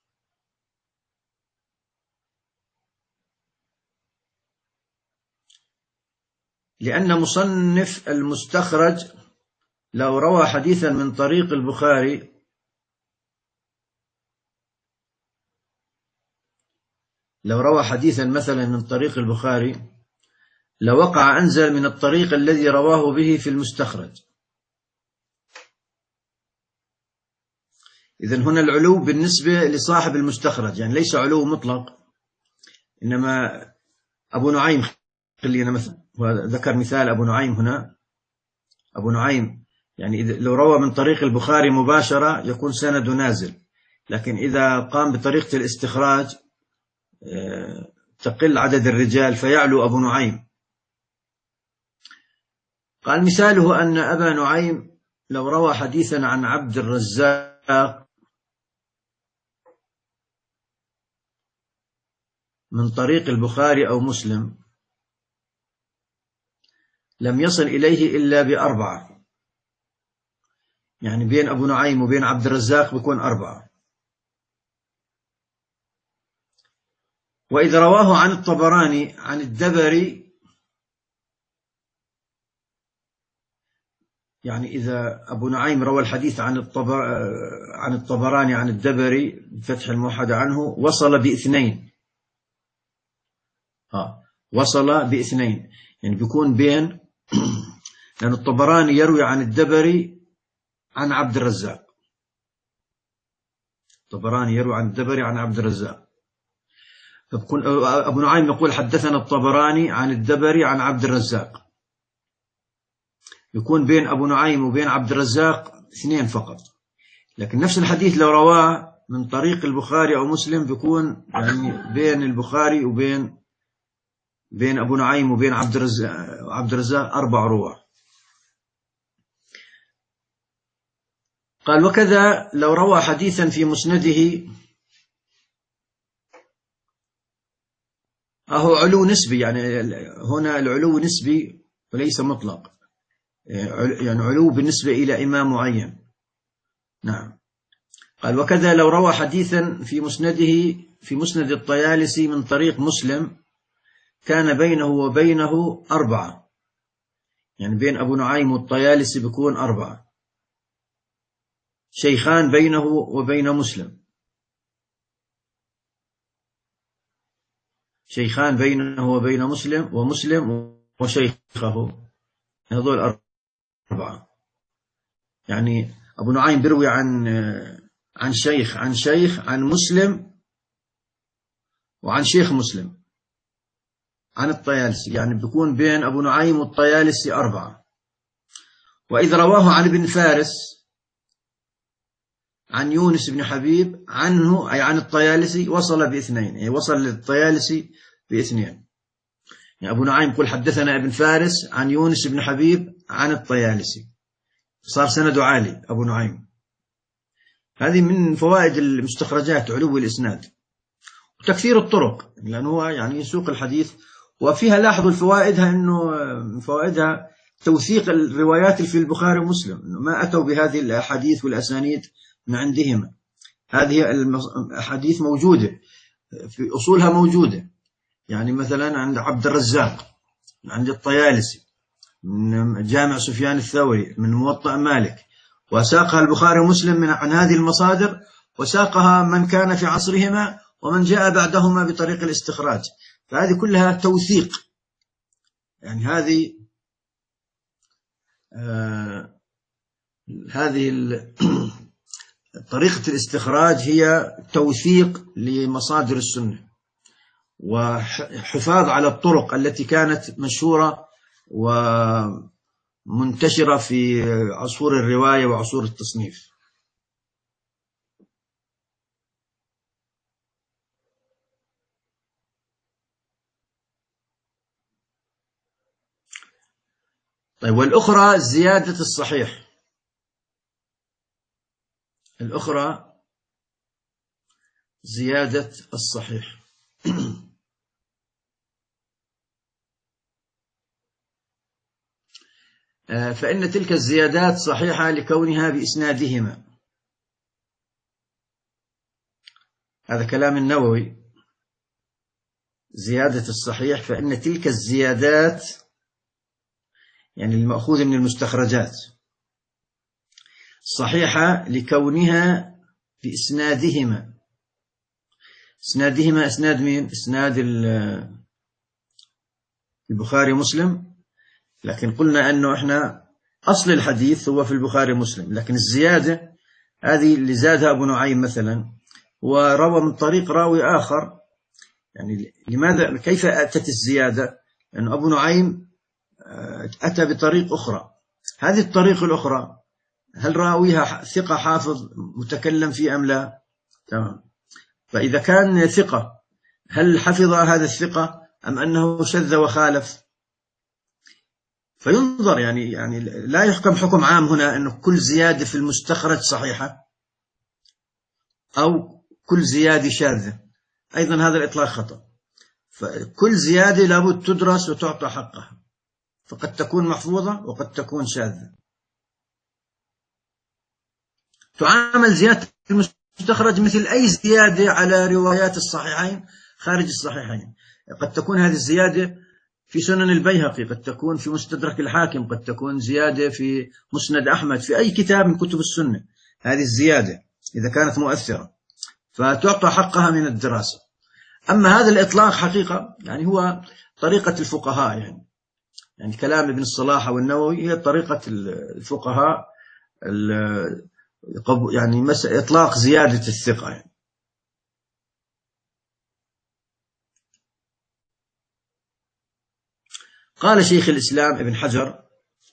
لأن مصنف المستخرج لو روى حديثا من طريق البخاري لو روى حديثا مثلا من طريق البخاري لوقع أنزل من الطريق الذي رواه به في المستخرج. إذن هنا العلو بالنسبة لصاحب المستخرج، يعني ليس علو مطلق، إنما أبو نعيم خلينا مثلا، وذكر مثال أبو نعيم هنا. أبو نعيم يعني إذا لو روى من طريق البخاري مباشرة يكون سند نازل، لكن إذا قام بطريقة الاستخراج تقل عدد الرجال فيعلو أبو نعيم. قال مثاله أن أبا نعيم لو روى حديثا عن عبد الرزاق من طريق البخاري أو مسلم لم يصل إليه إلا بأربعة، يعني بين أبو نعيم وبين عبد الرزاق بيكون أربعة. وإذا رواه عن الطبراني عن الدبري، يعني إذا أبو نعيم روى الحديث عن الطبر عن الطبراني عن الدبري بفتح الموحد عنه وصل باثنين. آه وصل باثنين، يعني بيكون بين لأن الطبراني يروي عن الدبري عن عبد الرزاق، الطبراني يروي عن الدبري عن عبد الرزاق، فبكون أبو نعيم يقول حدثنا الطبراني عن الدبري عن عبد الرزاق، يكون بين أبو نعيم وبين عبد الرزاق اثنين فقط. لكن نفس الحديث لو رواه من طريق البخاري أو مسلم بيكون يعني بين البخاري وبين بين أبو نعيم وبين عبد الرزاق عبد الرزاق أربع رواة. قال وكذا لو روى حديثا في مسنده، أهو علو نسبي، يعني هنا العلو نسبي وليس مطلق، يعني علو بالنسبة إلى إمام معين. نعم. قال وكذا لو روى حديثا في مسنده في مسند الطيالسي من طريق مسلم كان بينه وبينه أربعة، يعني بين أبو نعيم والطيالسي بيكون أربعة، شيخان بينه وبين مسلم، شيخان بينه وبين مسلم ومسلم وشيخه، هذول أربعة. يعني أبو نعيم بيروي عن عن شيخ عن شيخ عن مسلم وعن شيخ مسلم عن الطيالسي، يعني بيكون بين أبو نعيم والطيالسي أربعة. وإذا رواه عن ابن فارس عن يونس بن حبيب عنه أي عن الطيالسي وصل باثنين، يعني وصل للطيالسي باثنين. يعني أبو نعيم يقول حدثنا ابن فارس عن يونس بن حبيب عن الطيالسي، صار سنده عالي أبو نعيم. هذه من فوائد المستخرجات علو الإسناد وتكثير الطرق، لأنه هو يعني يسوق الحديث. وفيها لاحظوا الفوائدها، أنه من فوائدها توثيق الروايات في البخاري ومسلم، أنه ما أتوا بهذه الأحاديث والأسانيد من عندهما. هذه الأحاديث موجودة في أصولها موجودة، يعني مثلا عند عبد الرزاق، عند الطيالسي، من جامع سفيان الثوري، من موطأ مالك، وساقها البخاري ومسلم من عن هذه المصادر، وساقها من كان في عصرهما ومن جاء بعدهما بطريق الاستخراج. فهذه كلها توثيق، يعني هذه آه هذه طريقة الاستخراج هي توثيق لمصادر السنة وحفاظ على الطرق التي كانت مشهورة ومنتشرة في عصور الرواية وعصور التصنيف. طيب، والأخرى زيادة الصحيح. الأخرى زيادة الصحيح. فإن تلك الزيادات صحيحة لكونها بإسنادهما. هذا كلام النووي. زيادة الصحيح فإن تلك الزيادات يعني المأخوذ من المستخرجات صحيحة لكونها بإسنادهما. إسنادهما إسناد مين؟ إسناد البخاري مسلم، لكن قلنا أنه إحنا أصل الحديث هو في البخاري مسلم، لكن الزيادة هذه اللي زادها أبو نعيم مثلا وروى من طريق راوي آخر. يعني لماذا كيف أتت الزيادة؟ لأن أبو نعيم أتى بطريق أخرى. هذه الطريق الأخرى هل راويها ثقة حافظ متكلم فيه أم لا؟ تمام. فإذا كان ثقة هل حفظ هذا الثقة أم أنه شذ وخالف؟ فينظر، يعني يعني لا يحكم حكم عام هنا أنه كل زيادة في المستخرج صحيحة أو كل زيادة شاذة. أيضا هذا الإطلاق خطأ. فكل زيادة لابد تدرس وتعطى حقها، فقد تكون محفوظة وقد تكون شاذة. تعامل زيادة المستخرج مثل أي زيادة على روايات الصحيحين خارج الصحيحين. قد تكون هذه الزيادة في سنن البيهقي، قد تكون في مستدرك الحاكم، قد تكون زيادة في مسند أحمد، في أي كتاب من كتب السنة. هذه الزيادة إذا كانت مؤثرة فتعطى حقها من الدراسة. أما هذا الإطلاق حقيقة يعني هو طريقة الفقهاء، يعني يعني كلام ابن الصلاح والنووي هي طريقة الفقهاء، يعني إطلاق زيادة الثقة. يعني قال شيخ الإسلام ابن حجر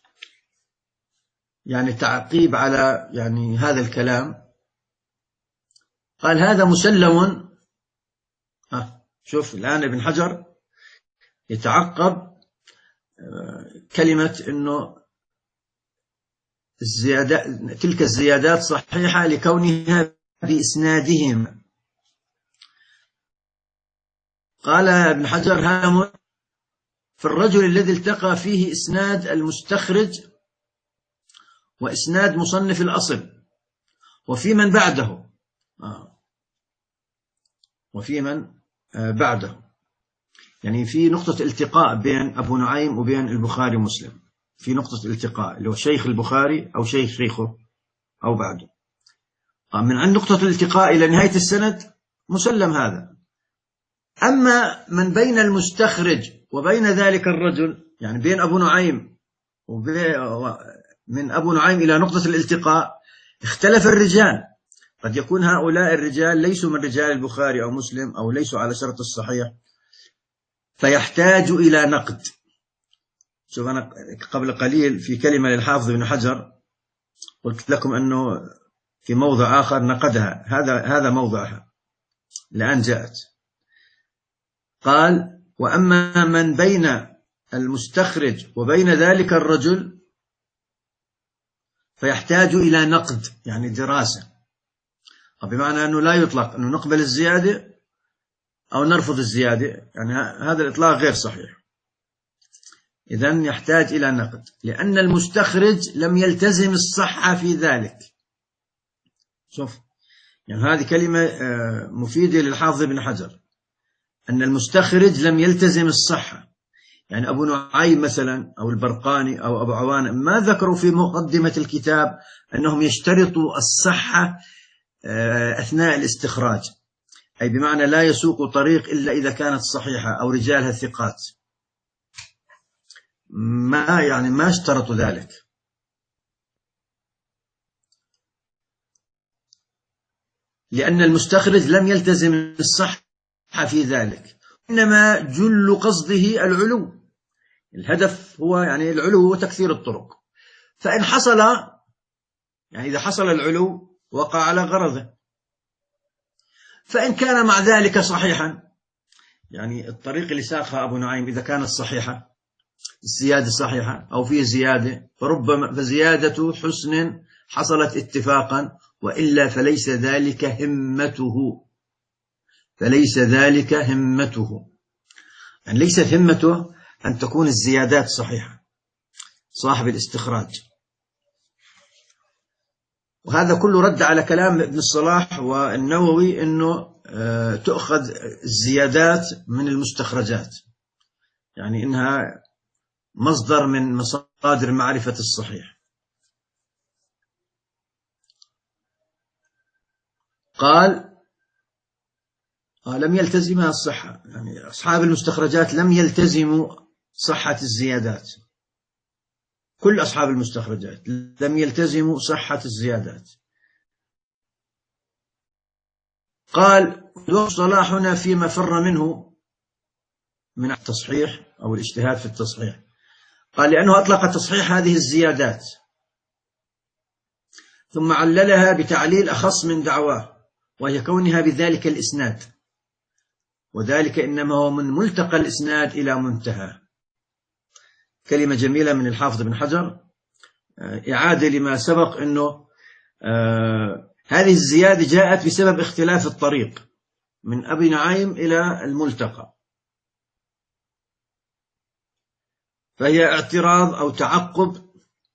يعني تعقيب على يعني هذا الكلام، قال هذا مسلم. ها شوف الآن ابن حجر يتعقب كلمة إنه الزيادات تلك الزيادات صحيحة لكونها بإسنادهم. قال ابن حجر هام في الرجل الذي التقى فيه إسناد المستخرج وإسناد مصنف الأصل وفي من بعده آه. وفي من آه بعده، يعني في نقطة التقاء بين أبو نعيم وبين البخاري ومسلم، في نقطة التقاء اللي هو شيخ البخاري أو شيخ شيخه أو بعده. آه من عند نقطة الالتقاء إلى نهاية السند مسلم هذا. أما من بين المستخرج وبين ذلك الرجل، يعني بين أبو نعيم ومن أبو نعيم إلى نقطة الالتقاء اختلف الرجال، قد يكون هؤلاء الرجال ليسوا من رجال البخاري أو مسلم أو ليسوا على شرط الصحيح، فيحتاج إلى نقد. شوف أنا قبل قليل في كلمة للحافظ ابن حجر قلت لكم أنه في موضع آخر نقدها، هذا هذا موضعها الآن جاءت. قال: وأما من بين المستخرج وبين ذلك الرجل فيحتاج إلى نقد، يعني دراسة، بمعنى أنه لا يطلق أنه نقبل الزيادة أو نرفض الزيادة، يعني هذا الإطلاق غير صحيح. إذن يحتاج إلى نقد، لأن المستخرج لم يلتزم الصحة في ذلك. شوف، يعني هذه كلمة مفيدة للحافظ ابن حجر، أن المستخرج لم يلتزم الصحة. يعني أبو نعيم مثلا أو البرقاني أو أبو عوان ما ذكروا في مقدمة الكتاب أنهم يشترطوا الصحة أثناء الاستخراج، أي بمعنى لا يسوق طريق إلا إذا كانت صحيحة أو رجالها ثقات، ما يعني ما اشترطوا ذلك. لأن المستخرج لم يلتزم الصحة في ذلك، إنما جل قصده العلو، الهدف هو يعني العلو وتكثير الطرق. فإن حصل، يعني إذا حصل العلو وقع على غرضه. فإن كان مع ذلك صحيحا، يعني الطريق اللي ساقها أبو نعيم إذا كانت صحيحة، الزيادة صحيحة أو فيه زيادة، فربما فزيادة حسن حصلت اتفاقا، وإلا فليس ذلك همته، فليس ذلك همته، يعني ليست همته أن تكون الزيادات صحيحة، صاحب الاستخراج. وهذا كله رد على كلام ابن الصلاح والنووي أنه تؤخذ الزيادات من المستخرجات، يعني إنها مصدر من مصادر معرفة الصحيح. قال: لم يلتزمها الصحة، يعني أصحاب المستخرجات لم يلتزموا صحة الزيادات، كل أصحاب المستخرجات لم يلتزموا صحة الزيادات. قال: وصلاحنا فيما فر منه من التصحيح أو الاجتهاد في التصحيح. قال: لأنه أطلق تصحيح هذه الزيادات ثم عللها بتعليل أخص من دعواه، وهي كونها بذلك الإسناد، وذلك إنما هو من ملتقى الإسناد إلى منتهى. كلمة جميلة من الحافظ بن حجر، إعادة لما سبق، أنه آه هذه الزيادة جاءت بسبب اختلاف الطريق من أبي نعيم إلى الملتقى، فهي اعتراض أو تعقب.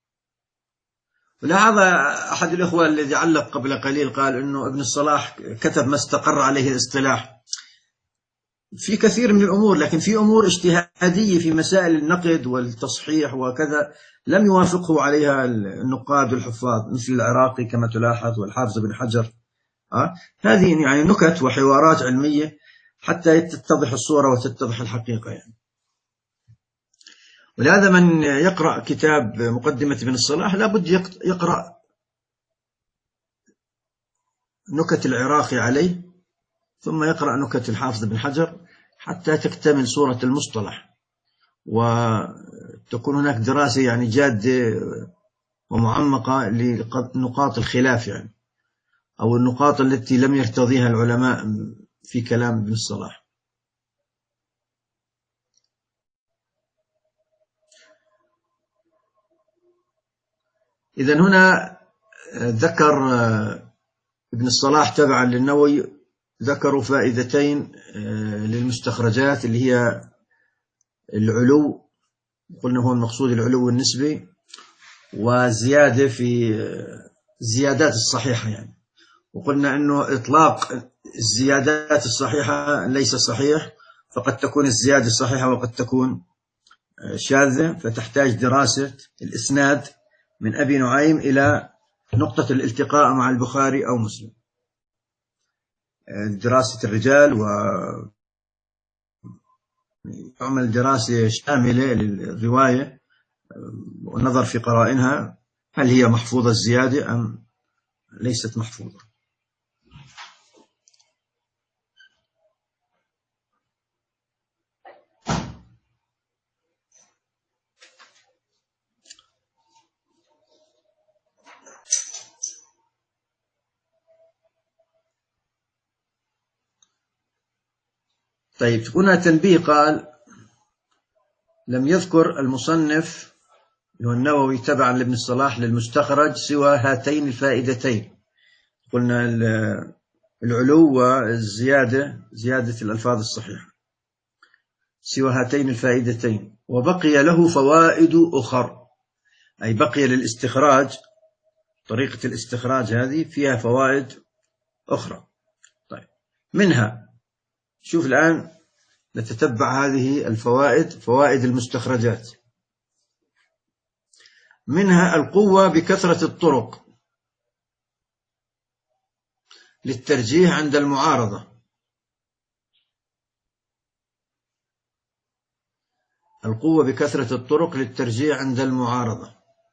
ولهذا أحد الإخوة الذي علق قبل قليل قال أنه ابن الصلاح كتب ما استقر عليه الاصطلاح في كثير من الأمور، لكن في أمور اجتهادية في مسائل النقد والتصحيح وكذا لم يوافقه عليها النقاد والحفاظ مثل العراقي كما تلاحظ والحافظ بن حجر. أه؟ هذه يعني نكت وحوارات علمية حتى تتضح الصورة وتتضح الحقيقة يعني. ولهذا من يقرأ كتاب مقدمة ابن الصلاح لابد يقرأ نكت العراقي عليه، ثم يقرأ نكت الحافظ بن حجر حتى تكتمل صورة المصطلح، وتكون هناك دراسة يعني جادة ومعمقة لنقاط الخلاف يعني، أو النقاط التي لم يرتضيها العلماء في كلام ابن الصلاح. إذن هنا ذكر ابن الصلاح تبعا للنووي ذكروا فائدتين للمستخرجات، اللي هي العلو، قلنا هو المقصود العلو النسبي، وزيادة في الزيادات الصحيحة يعني. وقلنا أنه إطلاق الزيادات الصحيحة ليس صحيح، فقد تكون الزيادة الصحيحة وقد تكون شاذة، فتحتاج دراسة الإسناد من أبي نعيم إلى نقطة الالتقاء مع البخاري أو مسلم، دراسة الرجال، وعمل دراسة شاملة للرواية والنظر في قرائنها، هل هي محفوظة الزيادة أم ليست محفوظة. طيب هنا تنبيه، قال لم يذكر المصنف اللي هو النووي تبعا لابن الصلاح للمستخرج سوى هاتين الفائدتين. قلنا العلو والزيادة، زيادة الألفاظ الصحيحة، سوى هاتين الفائدتين. وبقي له فوائد أخر، أي بقي للاستخراج، طريقة الاستخراج هذه فيها فوائد أخرى. طيب منها، شوف الآن نتتبع هذه الفوائد، فوائد المستخرجات. منها القوة بكثرة الطرق للترجيح عند المعارضة. القوة بكثرة الطرق للترجيح عند المعارضة،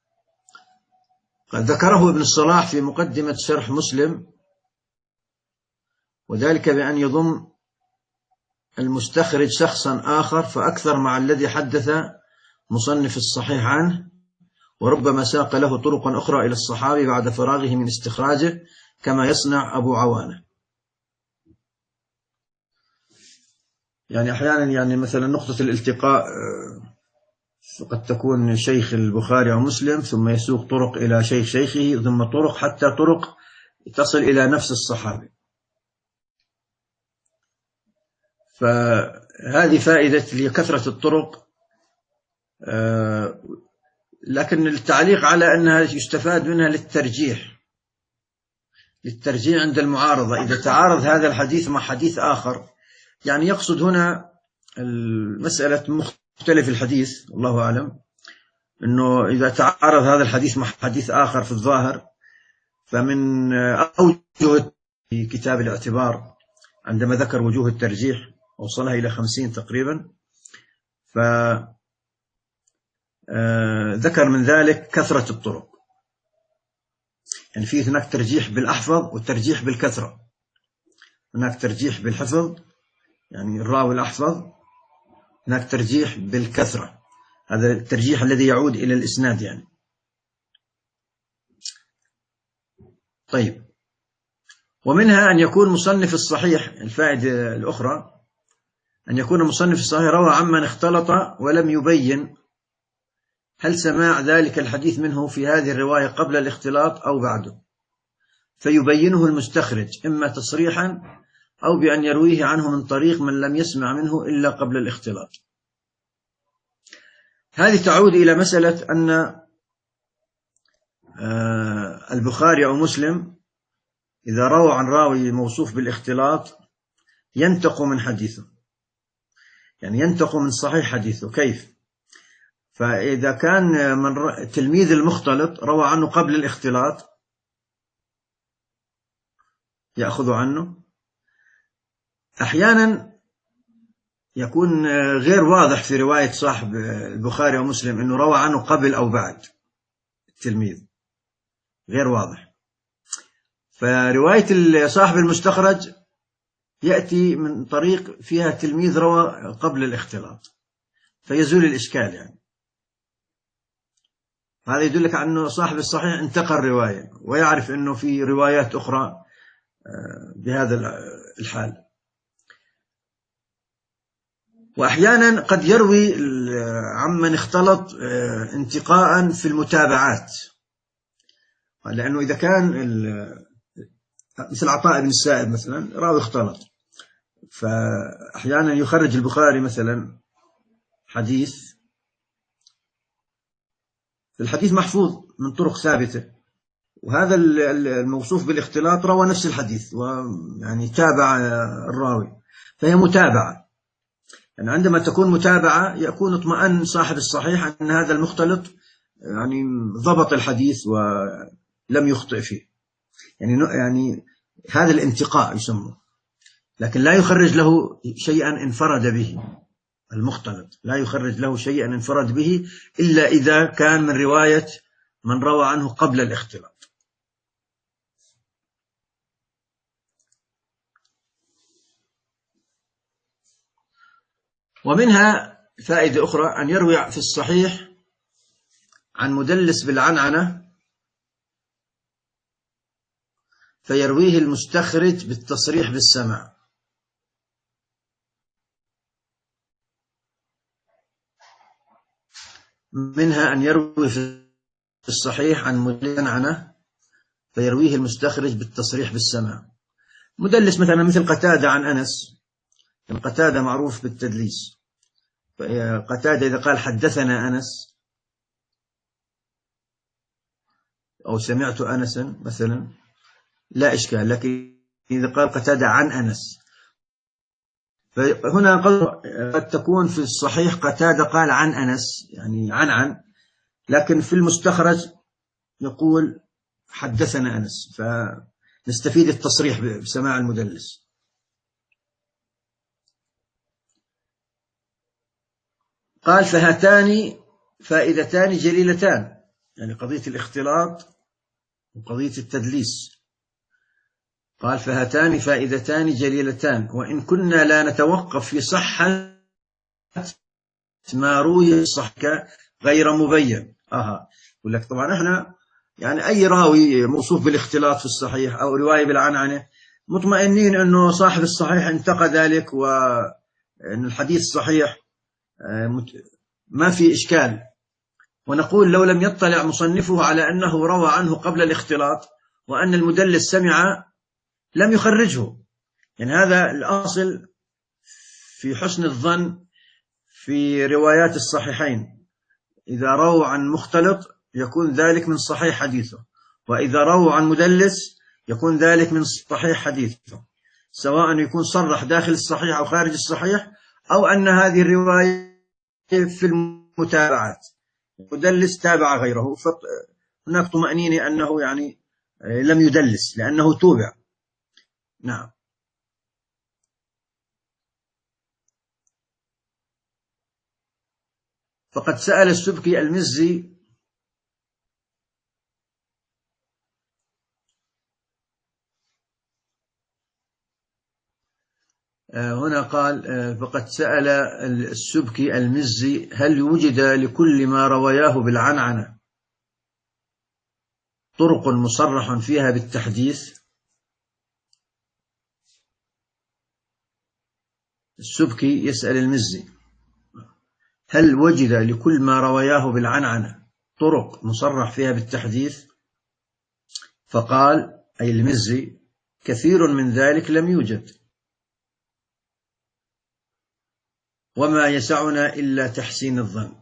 قد ذكره ابن الصلاح في مقدمة شرح مسلم، وذلك بأن يضم المستخرج شخصا آخر فأكثر مع الذي حدث مصنف الصحيح عنه، وربما ساق له طرق أخرى إلى الصحابي بعد فراغه من استخراجه، كما يصنع أبو عوانة. يعني أحيانا يعني مثلا نقطة الالتقاء قد تكون شيخ البخاري أو مسلم، ثم يسوق طرق إلى شيخ شيخه، ثم طرق حتى طرق تصل إلى نفس الصحابي. فهذه فائدة لكثرة الطرق. لكن التعليق على أنها يستفاد منها للترجيح، للترجيح عند المعارضة، إذا تعارض هذا الحديث مع حديث آخر. يعني يقصد هنا المسألة مختلف الحديث، الله أعلم، أنه إذا تعارض هذا الحديث مع حديث آخر في الظاهر، فمن أوجه في كتاب الاعتبار عندما ذكر وجوه الترجيح وصلها إلى خمسين تقريبا، فذكر من ذلك كثرة الطرق. يعني في هناك ترجيح بالأحفظ والترجيح بالكثرة. هناك ترجيح بالحفظ، يعني الراوي الأحفظ، هناك ترجيح بالكثرة، هذا الترجيح الذي يعود إلى الإسناد يعني. طيب، ومنها أن يكون مصنف الصحيح، الفائدة الأخرى، أن يكون مصنف الصحيح روى عمن اختلط ولم يبين هل سماع ذلك الحديث منه في هذه الرواية قبل الاختلاط أو بعده، فيبينه المستخرج إما تصريحا أو بأن يرويه عنه من طريق من لم يسمع منه إلا قبل الاختلاط. هذه تعود إلى مسألة أن البخاري أو مسلم إذا روى عن راوي موصوف بالاختلاط ينتقوا من حديثه، يعني ينتقوا من صحيح حديثه. كيف؟ فإذا كان من تلميذ المختلط روى عنه قبل الاختلاط يأخذ عنه. أحيانا يكون غير واضح في رواية صاحب البخاري أو مسلم أنه روى عنه قبل أو بعد التلميذ، غير واضح. فرواية صاحب المستخرج يأتي من طريق فيها تلميذ روى قبل الاختلاط، فيزول الإشكال. يعني هذا يدلك على أنه صاحب الصحيح انتقى الرواية ويعرف أنه في روايات أخرى بهذا الحال. وأحيانا قد يروي عمن اختلط انتقاء في المتابعات، لأنه إذا كان مثل عطاء بن السائب مثلا راوي اختلط، فأحيانا يخرج البخاري مثلا حديث، الحديث محفوظ من طرق ثابتة، وهذا الموصوف بالاختلاط روى نفس الحديث ويعني تابع الراوي، فهي متابعة. يعني عندما تكون متابعة يكون اطمئن صاحب الصحيح أن هذا المختلط يعني ضبط الحديث ولم يخطئ فيه، يعني يعني هذا الانتقاء يسمى. لكن لا يخرج له شيئا انفرد به، المختلط لا يخرج له شيئا انفرد به إلا إذا كان من رواية من روى عنه قبل الاختلاط. ومنها فائدة أخرى أن يروي في الصحيح عن مدلس بالعنعنة فيرويه المستخرج بالتصريح بالسماع. منها أن يروي في الصحيح عن مدلس عنه فيرويه المستخرج بالتصريح بالسماع. مدلس مثلا مثل قتادة عن أنس، قتادة معروف بالتدليس، قتادة إذا قال حدثنا أنس أو سمعت أنسا مثلا لا إشكال، لكن إذا قال قتادة عن أنس، فهنا قد تكون في الصحيح قتادة قال عن أنس يعني عن عن، لكن في المستخرج يقول حدثنا أنس، فنستفيد التصريح بسماع المدلس. قال فهاتان فائدتان جليلتان، يعني قضية الاختلاط وقضية التدليس. قال فهاتان فائدتان جليلتان وإن كنا لا نتوقف في صحة ما روي الصحة غير مبين. آها يقول لك طبعا احنا يعني أي راوي موصوف بالاختلاط في الصحيح أو رواية بالعنعنة مطمئنين أنه صاحب الصحيح انتقى ذلك وأن الحديث صحيح ما في إشكال، ونقول لو لم يطلع مصنفه على أنه روى عنه قبل الاختلاط وأن المدلس سمع لم يخرجه، يعني هذا الأصل في حسن الظن في روايات الصحيحين، إذا رووا عن مختلط يكون ذلك من صحيح حديثه، وإذا رووا عن مدلس يكون ذلك من صحيح حديثه، سواء يكون صرح داخل الصحيح أو خارج الصحيح، أو أن هذه الرواية في المتابعات مدلس تابع غيره، فهناك طمأنينة أنه يعني لم يدلس لأنه توبع. نعم. فقد سأل السبكي المزي هنا قال فقد سأل السبكي المزي هل وجد لكل ما رواياه بالعنعنة طرق مصرح فيها بالتحديث؟ السبكي يسأل المزي هل وجد لكل ما رواياه بالعنعنة طرق مصرح فيها بالتحديث؟ فقال أي المزي كثير من ذلك لم يوجد، وما يسعنا إلا تحسين الظن.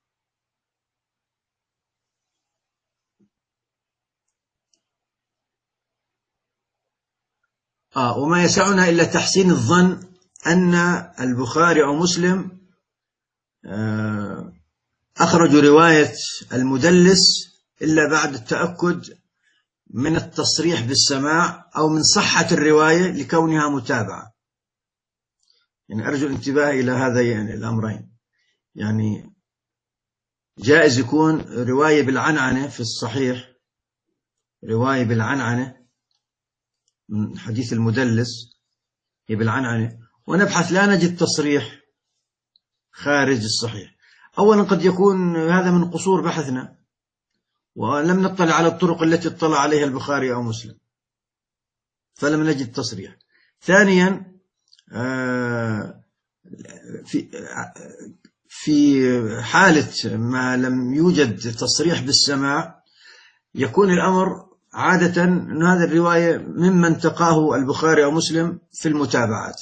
آه وما يسعنا إلا تحسين الظن أن البخاري أو مسلم آه أخرجوا رواية المدلس إلا بعد التأكد من التصريح بالسماع أو من صحة الرواية لكونها متابعة. يعني أرجو الانتباه إلى هذين الأمرين، يعني جائز يكون رواية بالعنعنة في الصحيح، رواية بالعنعنة من حديث المدلس هي بالعنعنة، ونبحث لا نجد تصريح خارج الصحيح. أولا قد يكون هذا من قصور بحثنا ولم نطلع على الطرق التي اطلع عليها البخاري أو مسلم فلم نجد تصريح. ثانيا في في حالة ما لم يوجد تصريح بالسماع يكون الأمر عادة أن هذه الرواية ممن تقاه البخاري أو مسلم في المتابعات،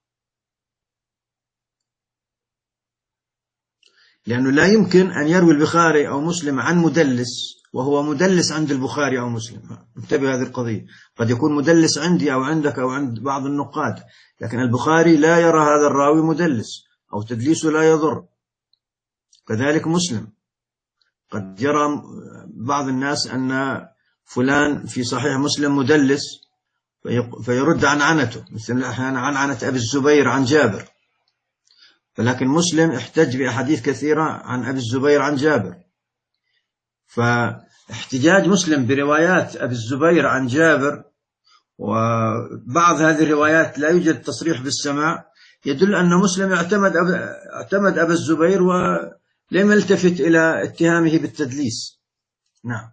لأنه لا يمكن أن يروي البخاري أو مسلم عن مدلس وهو مدلس عند البخاري أو مسلم. انتبه هذه القضية، قد يكون مدلس عندي أو عندك أو عند بعض النقاد، لكن البخاري لا يرى هذا الراوي مدلس أو تدليسه لا يضر، كذلك مسلم قد يرى بعض الناس أن فلان في صحيح مسلم مدلس فيرد عن عنته، مثل أحيانا عن عنة أبي الزبير عن جابر، ولكن مسلم احتج بأحاديث كثيرة عن أبي الزبير عن جابر، فاحتجاج مسلم بروايات أبي الزبير عن جابر وبعض هذه الروايات لا يوجد تصريح بالسماع يدل أن مسلم اعتمد أب... اعتمد أبا الزبير ولم يلتفت إلى اتهامه بالتدليس. نعم.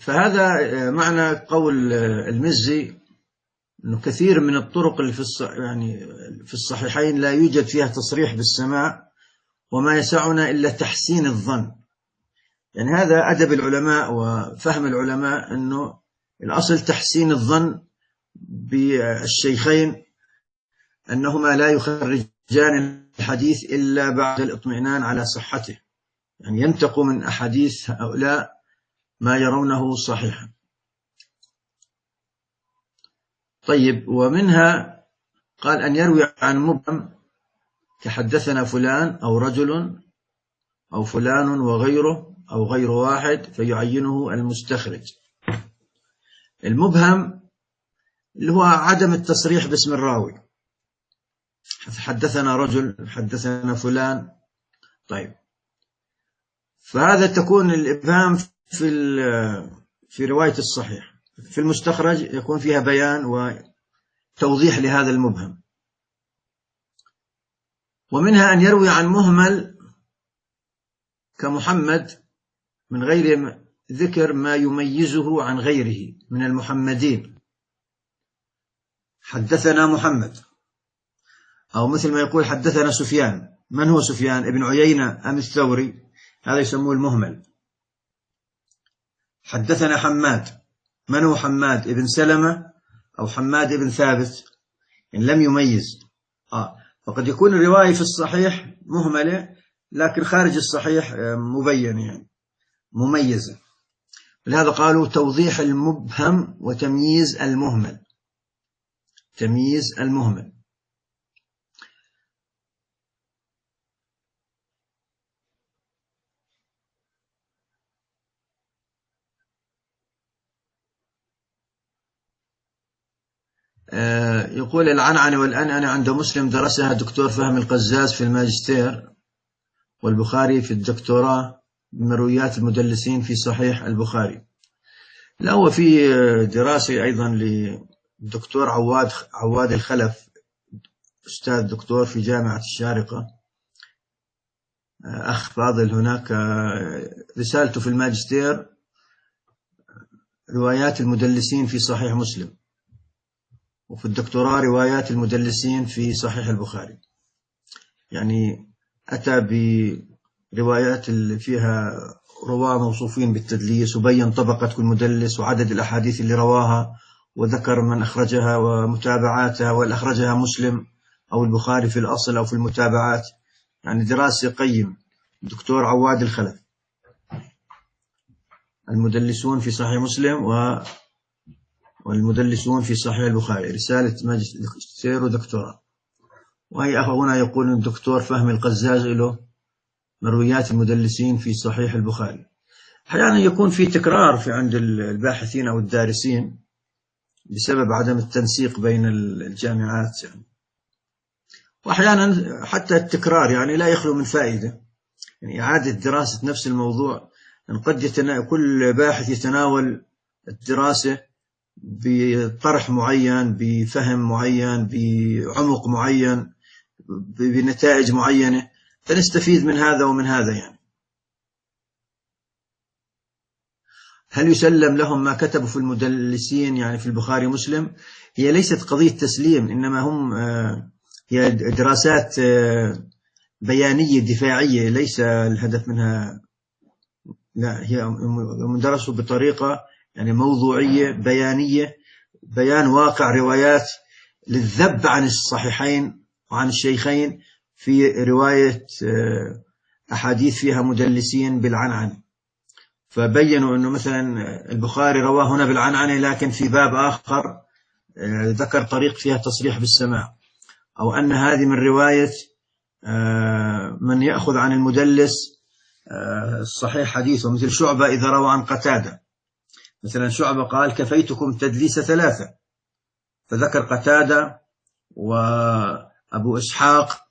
فهذا معنى قول المزي أنه كثير من الطرق اللي في يعني في الصحيحين لا يوجد فيها تصريح بالسماع، وما يسعنا إلا تحسين الظن. يعني هذا أدب العلماء وفهم العلماء، أنه الأصل تحسين الظن بالشيخين أنهما لا يخرجان الحديث إلا بعد الاطمئنان على صحته، يعني ينتقوا من أحاديث هؤلاء ما يرونه صحيحا. طيب، ومنها قال أن يروي عن مبهم كحدثنا فلان أو رجل أو فلان وغيره أو غير واحد فيعينه المستخرج. المبهم اللي هو عدم التصريح باسم الراوي، حدثنا رجل، حدثنا فلان. طيب، فهذا تكون الإبهام في في رواية الصحيح. في المستخرج يكون فيها بيان وتوضيح لهذا المبهم. ومنها أن يروي عن مهمل كمحمد من غير ذكر ما يميزه عن غيره من المحمدين، حدثنا محمد، أو مثل ما يقول حدثنا سفيان. من هو سفيان؟ ابن عيينة أم الثوري؟ هذا يسموه المهمل. حدثنا حماد، من هو حماد؟ ابن سلمة أو حماد ابن ثابت؟ إن لم يميز. آه. فقد يكون الرواية في الصحيح مهملة، لكن خارج الصحيح مبين يعني مميزة. لهذا قالوا توضيح المبهم وتمييز المهمل. تمييز المهمل. يقول العنعنة والأنعنة عند مسلم درسها الدكتور فهمي القزاز في الماجستير، والبخاري في الدكتوراه بمرويات المدلسين في صحيح البخاري. لا، هو في دراسة أيضا للدكتور عواد عواد الخلف، أستاذ دكتور في جامعة الشارقة، أخ فاضل هناك، رسالته في الماجستير روايات المدلسين في صحيح مسلم، وفي الدكتوراه روايات المدلسين في صحيح البخاري. يعني أتى بروايات اللي فيها رواة موصوفين بالتدليس، وبين طبقة كل مدلس وعدد الأحاديث اللي رواها، وذكر من أخرجها ومتابعاتها، وهل أخرجها مسلم أو البخاري في الأصل أو في المتابعات. يعني دراسة قيم الدكتور عواد الخلف، المدلسون في صحيح مسلم و والمدلسون في صحيح البخاري، رسالة ماجستير ودكتوراه. وهي أخونا يقول الدكتور فهمي القزاز له مرويات المدلسين في صحيح البخاري. أحيانا يكون في تكرار في عند الباحثين أو الدارسين بسبب عدم التنسيق بين الجامعات يعني. وأحيانا حتى التكرار يعني لا يخلو من فائدة، يعني إعادة دراسة نفس الموضوع. يعني قد يتنا... كل باحث يتناول الدراسة بطرح معين، بفهم معين، بعمق معين، بنتائج معينة، فنستفيد من هذا ومن هذا. يعني هل يسلم لهم ما كتبوا في المدلسين يعني في البخاري ومسلم؟ هي ليست قضية تسليم، إنما هم هي دراسات بيانية دفاعية، ليس الهدف منها، لا، هي مدرسة بطريقة يعني موضوعية بيانية، بيان واقع روايات للذب عن الصحيحين وعن الشيخين في رواية أحاديث فيها مدلسين بالعنعنة. فبينوا أنه مثلا البخاري رواه هنا بالعنعنة، لكن في باب آخر ذكر طريق فيها تصريح بالسماع، أو أن هذه من رواية من يأخذ عن المدلس الصحيح حديثه، مثل شعبة إذا روى عن قتادة. مثلا شعبة قال كفيتكم تدليس ثلاثة، فذكر قتادة وأبو إسحاق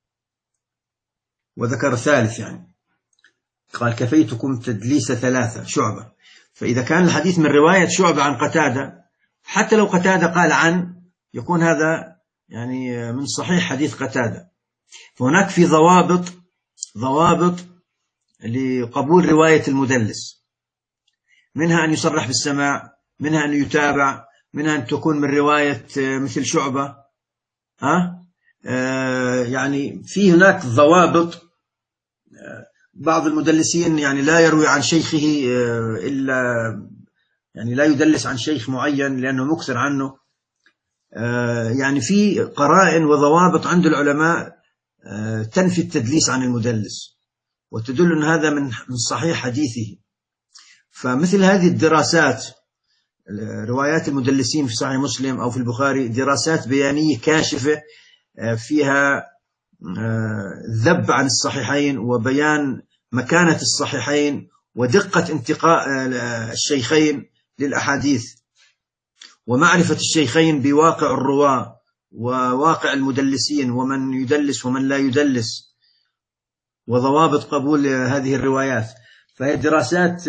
وذكر ثالث، يعني قال كفيتكم تدليس ثلاثة شعبة. فإذا كان الحديث من رواية شعبة عن قتادة، حتى لو قتادة قال عن، يكون هذا يعني من صحيح حديث قتادة. فهناك في ضوابط ضوابط لقبول رواية المدلس. منها أن يصرح بالسماع، منها أن يتابع، منها أن تكون من رواية مثل شعبة. ها آه يعني في هناك ضوابط. بعض المدلسين يعني لا يروي عن شيخه إلا يعني لا يدلس عن شيخ معين لأنه مكثر عنه. يعني في قرائن وضوابط عند العلماء تنفي التدليس عن المدلس وتدل أن هذا من من صحيح حديثه. فمثل هذه الدراسات، روايات المدلسين في صحيح مسلم أو في البخاري، دراسات بيانية كاشفة فيها ذب عن الصحيحين وبيان مكانة الصحيحين ودقة انتقاء الشيخين للأحاديث ومعرفة الشيخين بواقع الرواة وواقع المدلسين ومن يدلس ومن لا يدلس وضوابط قبول هذه الروايات. فهي دراسات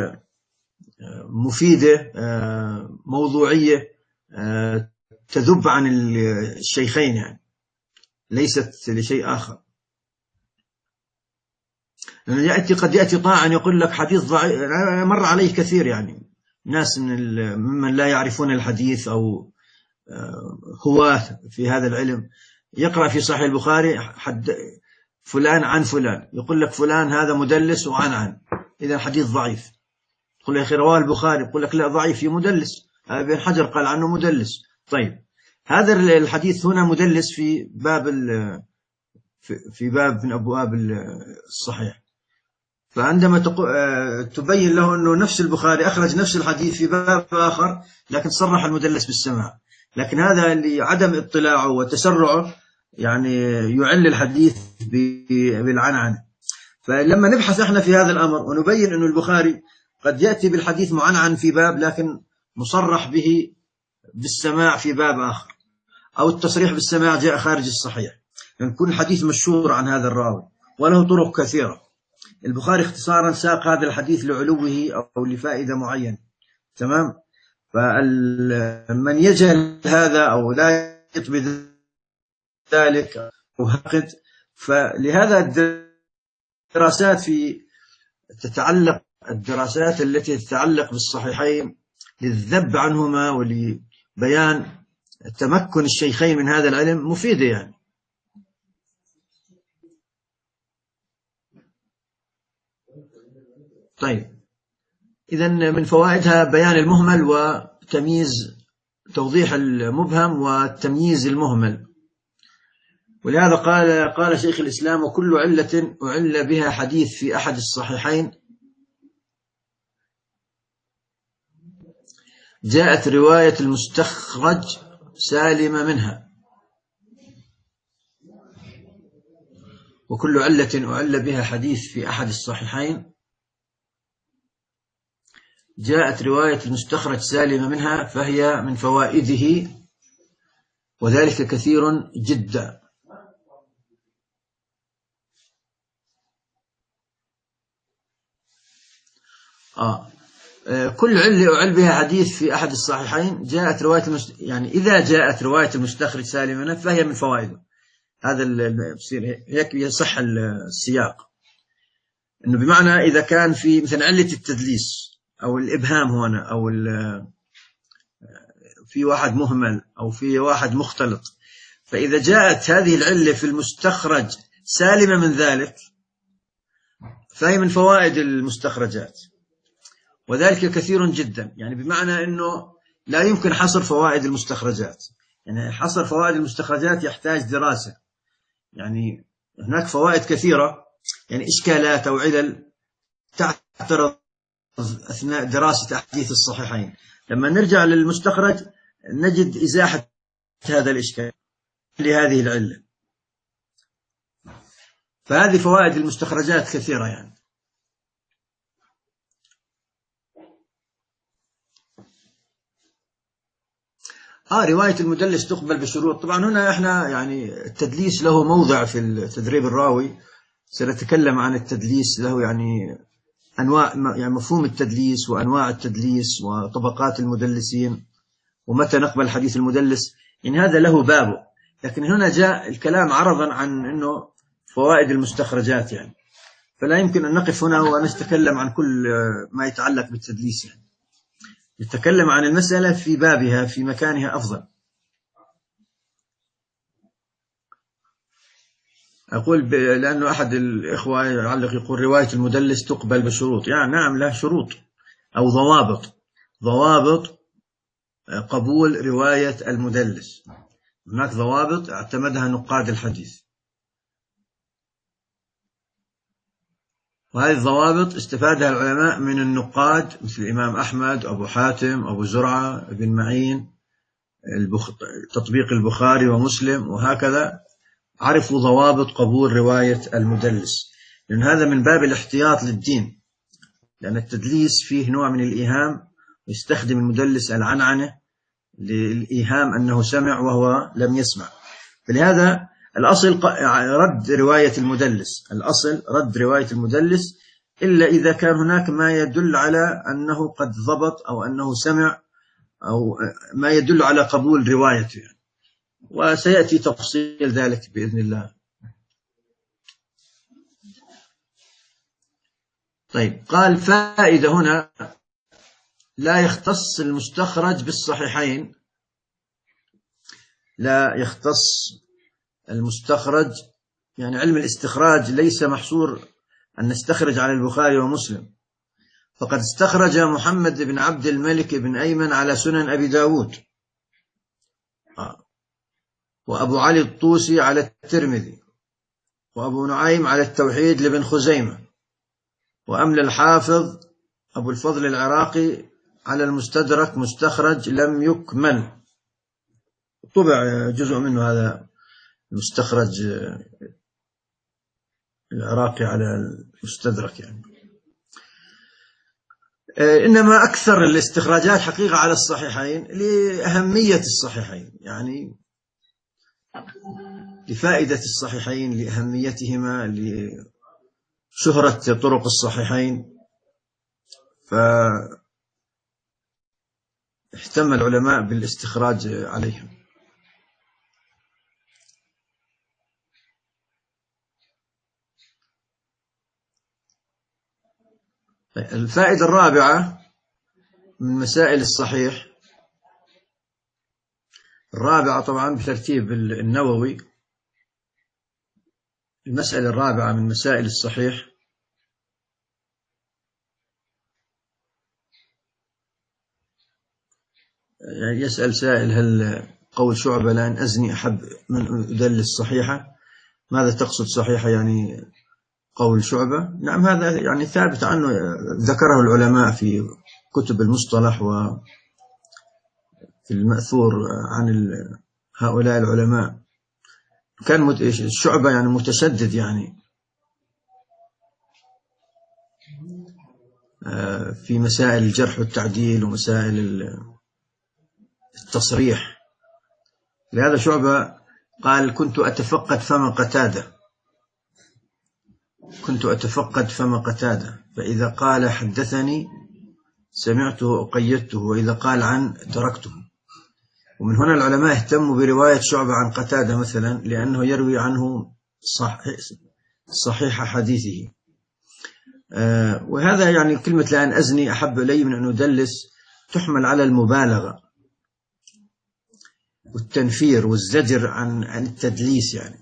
مفيدة موضوعية تذب عن الشيخين، يعني ليست لشيء آخر. لأنه يأتي قد يأتي طاعن يقول لك حديث ضعيف، مر عليه كثير يعني ناس من ممن لا يعرفون الحديث أو هواة في هذا العلم، يقرأ في صحيح البخاري حد فلان عن فلان، يقول لك فلان هذا مدلس وعن عن، إذا الحديث ضعيف. يقول يا أخي رواه البخاري، يقول لك لا ضعيف، في مدلس، ابن حجر قال عنه مدلس. طيب هذا الحديث هنا مدلس في باب في باب من أبواب الصحيح، فعندما تبين له أنه نفس البخاري أخرج نفس الحديث في باب آخر لكن صرح المدلس بالسماع، لكن هذا لعدم اطلاعه وتسرعه يعني يعل الحديث بالعنعن. فلما نبحث احنا في هذا الأمر ونبين أن البخاري قد يأتي بالحديث معنعن في باب لكن مصرح به بالسماع في باب آخر، أو التصريح بالسماع جاء خارج الصحيح، يعني يكون الحديث مشهور عن هذا الراوي وله طرق كثيرة. البخاري اختصارا ساق هذا الحديث لعلوه أو لفائدة معينة، تمام. فمن يجهل هذا أو لا يطبي ذلك أو هقد، فلهذا الدراسات في تتعلق الدراسات التي تتعلق بالصحيحين للذب عنهما ولبيان تمكن الشيخين من هذا العلم مفيدة يعني. طيب إذن من فوائدها بيان المهمل وتمييز توضيح المبهم والتمييز المهمل. ولهذا قال قال شيخ الإسلام وكل علة أعل بها حديث في أحد الصحيحين جاءت رواية المستخرج سالمة منها. وكل علة أعل بها حديث في أحد الصحيحين جاءت رواية المستخرج سالمة منها فهي من فوائده، وذلك كثير جدا. آه. كل علة أعل بها حديث في أحد الصحيحين جاءت رواية المست... يعني إذا جاءت رواية المستخرج سالمة منها فهي من فوائده. هذا بصير هيك يصح السياق، إنه بمعنى إذا كان في مثلا علة التدليس أو الإبهام هنا أو في واحد مهمل أو في واحد مختلط، فإذا جاءت هذه العلة في المستخرج سالمة من ذلك فهي من فوائد المستخرجات، وذلك كثير جدا. يعني بمعنى أنه لا يمكن حصر فوائد المستخرجات، يعني حصر فوائد المستخرجات يحتاج دراسة. يعني هناك فوائد كثيرة، يعني إشكالات أو علل تعترض أثناء دراسة أحاديث الصحيحين، لما نرجع للمستخرج نجد إزاحة هذا الإشكال لهذه العلة. فهذه فوائد المستخرجات كثيرة يعني. آه رواية المدلس تقبل بشروط. طبعا هنا إحنا يعني التدليس له موضع في التدريب الراوي، سنتكلم عن التدليس له يعني أنواع، يعني مفهوم التدليس وأنواع التدليس وطبقات المدلسين ومتى نقبل حديث المدلس، يعني هذا له بابه. لكن هنا جاء الكلام عرضا عن أنه فوائد المستخرجات يعني. فلا يمكن أن نقف هنا ونتكلم عن كل ما يتعلق بالتدليس، يعني نتكلم عن المسألة في بابها في مكانها أفضل. أقول لأنه أحد الإخوة يعلق يقول رواية المدلس تقبل بشروط، يعني نعم لها شروط أو ضوابط، ضوابط قبول رواية المدلس. هناك ضوابط اعتمدها نقاد الحديث، وهذه الضوابط استفادها العلماء من النقاد مثل الإمام أحمد، أبو حاتم، أبو زرعة، ابن معين، البخ... تطبيق البخاري ومسلم، وهكذا عرفوا ضوابط قبول رواية المدلس، لأن هذا من باب الاحتياط للدين، لأن التدليس فيه نوع من الإيهام، يستخدم المدلس العنعنة للإيهام أنه سمع وهو لم يسمع. فلهذا الأصل رد رواية المدلس، الأصل رد رواية المدلس إلا إذا كان هناك ما يدل على أنه قد ضبط أو أنه سمع أو ما يدل على قبول روايته، وسيأتي تفصيل ذلك بإذن الله. طيب، قال فائدة هنا: لا يختص المستخرج بالصحيحين، لا يختص المستخرج، يعني علم الاستخراج ليس محصور أن نستخرج على البخاري ومسلم، فقد استخرج محمد بن عبد الملك بن أيمن على سنن أبي داود، وأبو علي الطوسي على الترمذي، وأبو نعيم على التوحيد لابن خزيمة، وأمل الحافظ أبو الفضل العراقي على المستدرك مستخرج لم يكمل، طبع جزء منه هذا المستخرج العراقي على المستدرك يعني. إنما أكثر الاستخراجات حقيقة على الصحيحين لأهمية الصحيحين، يعني لفائدة الصحيحين، لأهميتهما، لشهرة طرق الصحيحين، فاهتم العلماء بالاستخراج عليهم. الفائدة الرابعة من مسائل الصحيح، الرابعة طبعا بترتيب النووي، المسألة الرابعة من مسائل الصحيح: يسأل سائل: هل قول شعبة لأن أزني أحب من أدلس صحيحة؟ ماذا تقصد صحيحة؟ يعني قول شعبة؟ نعم، هذا يعني ثابت عنه، ذكره العلماء في كتب المصطلح وفي المأثور عن هؤلاء العلماء. كان الشعبة يعني متشدد، يعني في مسائل الجرح والتعديل ومسائل التصريح. لهذا شعبة قال: كنت أتفقد فم قتادة، كنت أتفقد فم قتادة، فإذا قال حدثني سمعته أقيدته، وإذا قال عن تركته. ومن هنا العلماء اهتموا برواية شعبة عن قتادة مثلا، لأنه يروي عنه صحيح, صحيح حديثه. آه وهذا يعني كلمة لأن أزني أحب إلي من أن أدلس تحمل على المبالغة والتنفير والزجر عن عن التدليس، يعني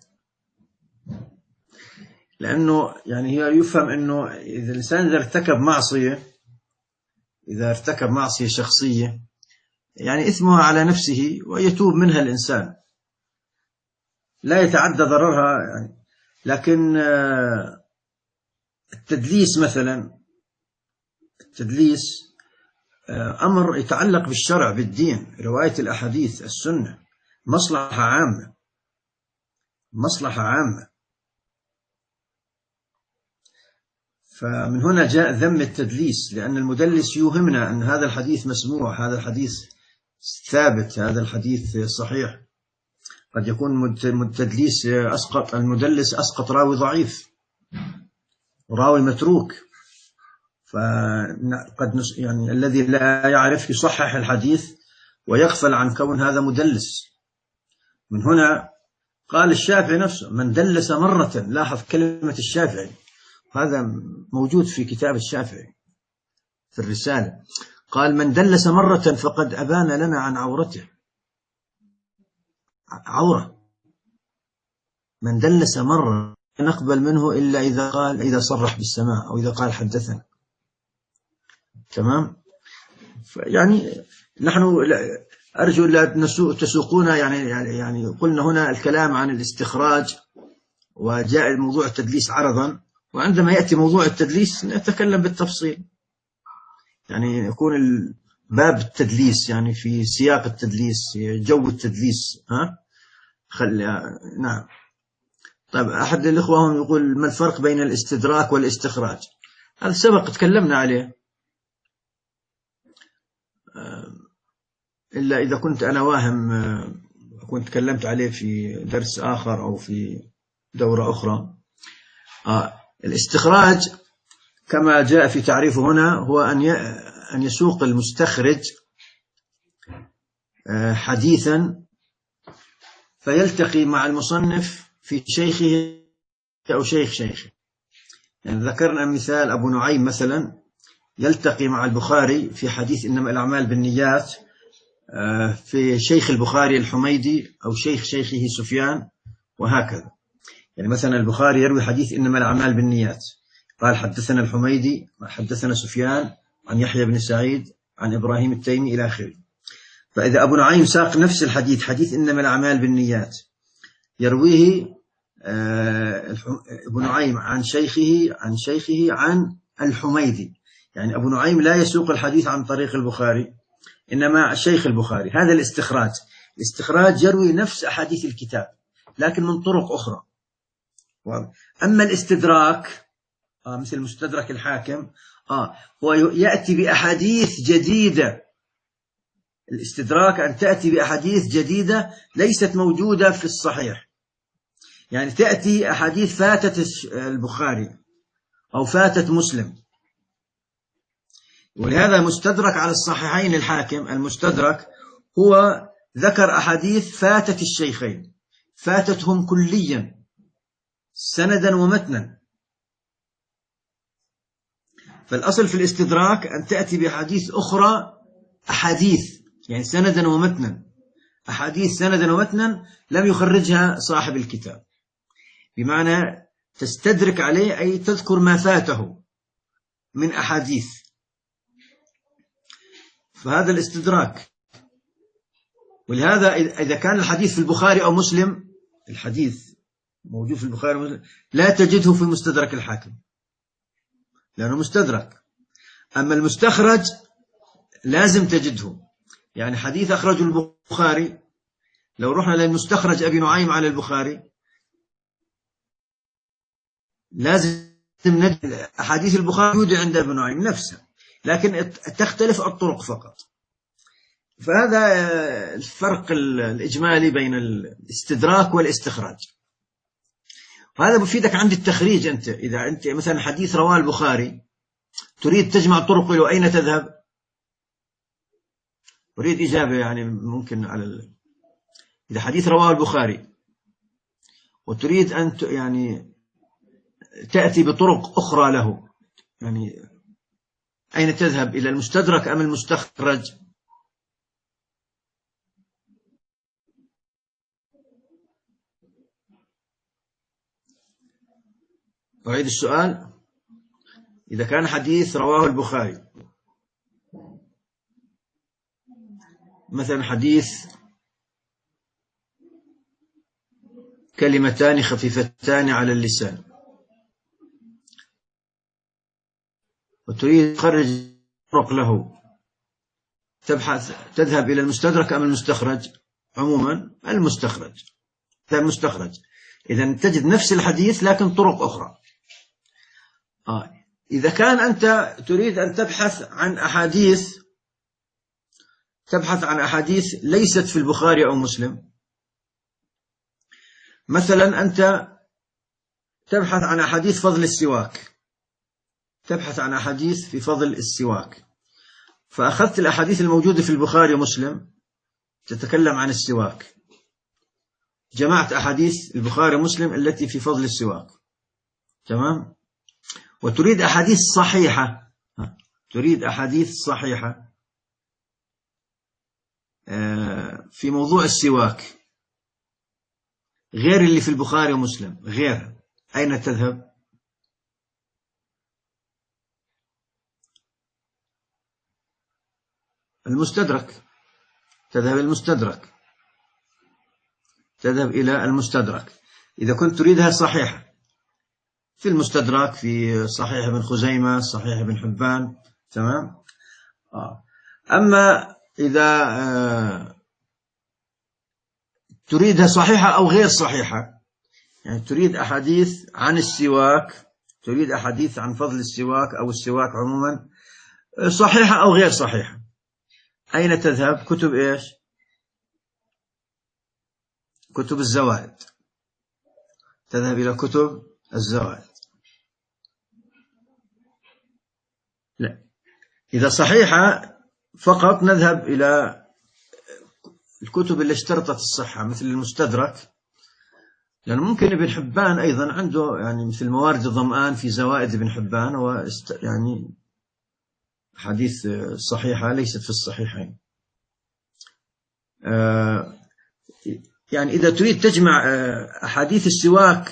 لأنه يعني هي يفهم أنه إذا الإنسان إذا ارتكب معصية، إذا ارتكب معصية شخصية، يعني إثمها على نفسه ويتوب منها الإنسان، لا يتعدى ضررها يعني. لكن التدليس مثلا، التدليس أمر يتعلق بالشرع بالدين، رواية الأحاديث السنة، مصلحة عامة، مصلحة عامة. فمن هنا جاء ذم التدليس، لأن المدلس يوهمنا أن هذا الحديث مسموع، هذا الحديث ثابت، هذا الحديث صحيح. قد يكون التدليس أسقط، المدلس أسقط راوي ضعيف وراوي متروك، فقد يعني الذي لا يعرف يصحح الحديث ويغفل عن كون هذا مدلس. من هنا قال الشافعي نفسه: من دلس مرة، لاحظ كلمة الشافعي، هذا موجود في كتاب الشافعي في الرسالة. قال: من دلس مرة فقد أبان لنا عن عورته. عورة. من دلس مرة نقبل منه إلا إذا قال إذا صرح بالسماع أو إذا قال حدثنا. تمام. يعني نحن أرجو لا تسوقونا، يعني يعني قلنا هنا الكلام عن الاستخراج وجاء موضوع التدليس عرضا، وعندما يأتي موضوع التدليس نتكلم بالتفصيل، يعني يكون باب التدليس يعني في سياق التدليس، جو التدليس. ها خل نعم. طيب أحد الإخوة هم يقول: ما الفرق بين الاستدراك والاستخراج؟ هذا سبق تكلمنا عليه، إلا إذا كنت أنا واهم كنت تكلمت عليه في درس آخر أو في دورة أخرى. آه الاستخراج كما جاء في تعريفه هنا هو أن أن يسوق المستخرج حديثا فيلتقي مع المصنف في شيخه أو شيخ شيخه. يعني ذكرنا مثال أبو نعيم مثلا يلتقي مع البخاري في حديث إنما الأعمال بالنيات في شيخ البخاري الحميدي أو شيخ شيخه سفيان، وهكذا. يعني مثلا البخاري يروي حديث إنما الأعمال بالنيات، قال: حدثنا الحميدي، حدثنا سفيان عن يحيى بن سعيد عن إبراهيم التيمي إلى آخره. فإذا أبو نعيم ساق نفس الحديث، حديث إنما الأعمال بالنيات، يرويه أبو نعيم عن شيخه عن شيخه عن الحميدي. يعني أبو نعيم لا يسوق الحديث عن طريق البخاري، إنما الشيخ البخاري. هذا الاستخراج. الاستخراج يروي نفس أحاديث الكتاب لكن من طرق أخرى. أما الاستدراك آه مثل مستدرك الحاكم آه هو يأتي بأحاديث جديدة. الاستدراك أن تأتي بأحاديث جديدة ليست موجودة في الصحيح، يعني تأتي أحاديث فاتت البخاري أو فاتت مسلم. ولهذا مستدرك على الصحيحين الحاكم، المستدرك هو ذكر أحاديث فاتت الشيخين، فاتتهم كليا سندا ومتنا. فالأصل في الاستدراك أن تأتي بأحاديث أخرى، أحاديث يعني سندا ومتنا، أحاديث سندا ومتنا لم يخرجها صاحب الكتاب، بمعنى تستدرك عليه أي تذكر ما فاته من أحاديث. فهذا الاستدراك. ولهذا إذا كان الحديث في البخاري أو مسلم، الحديث موجود في البخاري ومسلم لا تجده في مستدرك الحاكم لأنه مستدرك. أما المستخرج لازم تجده. يعني حديث أخرجه البخاري، لو رحنا للمستخرج أبي نعيم على البخاري لازم نجد أحاديث البخاري موجودة عند أبي نعيم نفسها، لكن تختلف الطرق فقط. فهذا الفرق الإجمالي بين الاستدراك والاستخراج. وهذا بفيدك عند التخريج. أنت إذا أنت مثلا حديث رواه البخاري تريد تجمع طرق له، أين تذهب؟ أريد إجابة يعني ممكن على ال... إذا حديث رواه البخاري وتريد أن ت... يعني تأتي بطرق أخرى له، يعني أين تذهب؟ إلى المستدرك أم المستخرج؟ أعيد السؤال. إذا كان حديث رواه البخاري مثلا حديث كلمتان خفيفتان على اللسان وتريد تخرج طرق له، تبحث تذهب إلى المستدرك أم المستخرج؟ عموما المستخرج. المستخرج إذن تجد نفس الحديث لكن طرق أخرى. آه. إذا كان أنت تريد أن تبحث عن أحاديث تبحث عن أحاديث ليست في البخاري أو مسلم، مثلا أنت تبحث عن أحاديث فضل السواك، تبحث عن أحاديث في فضل السواك، فأخذت الأحاديث الموجودة في البخاري ومسلم تتكلم عن السواك، جمعت أحاديث البخاري ومسلم التي في فضل السواك، تمام؟ وتريد أحاديث صحيحة، تريد أحاديث صحيحة في موضوع السواك غير اللي في البخاري ومسلم، غير، أين تذهب؟ المستدرك، تذهب المستدرك، تذهب إلى المستدرك إذا كنت تريدها صحيحة، في المستدرك، في صحيح ابن خزيمة، صحيح ابن حبان، تمام. آه. أما إذا آه تريدها صحيحة أو غير صحيحة، يعني تريد أحاديث عن السواك، تريد أحاديث عن فضل السواك أو السواك عموما، صحيحة أو غير صحيحة، أين تذهب؟ كتب إيش؟ كتب الزوائد، تذهب إلى كتب الزوائد. لا، إذا صحيحة فقط نذهب إلى الكتب اللي اشترطت الصحة مثل المستدرك، لأنه ممكن ابن حبان أيضا عنده يعني مثل موارد الظمآن في زوائد ابن حبان، وست يعني حديث صحيحة ليست في الصحيحين. آه يعني إذا تريد تجمع أحاديث السواك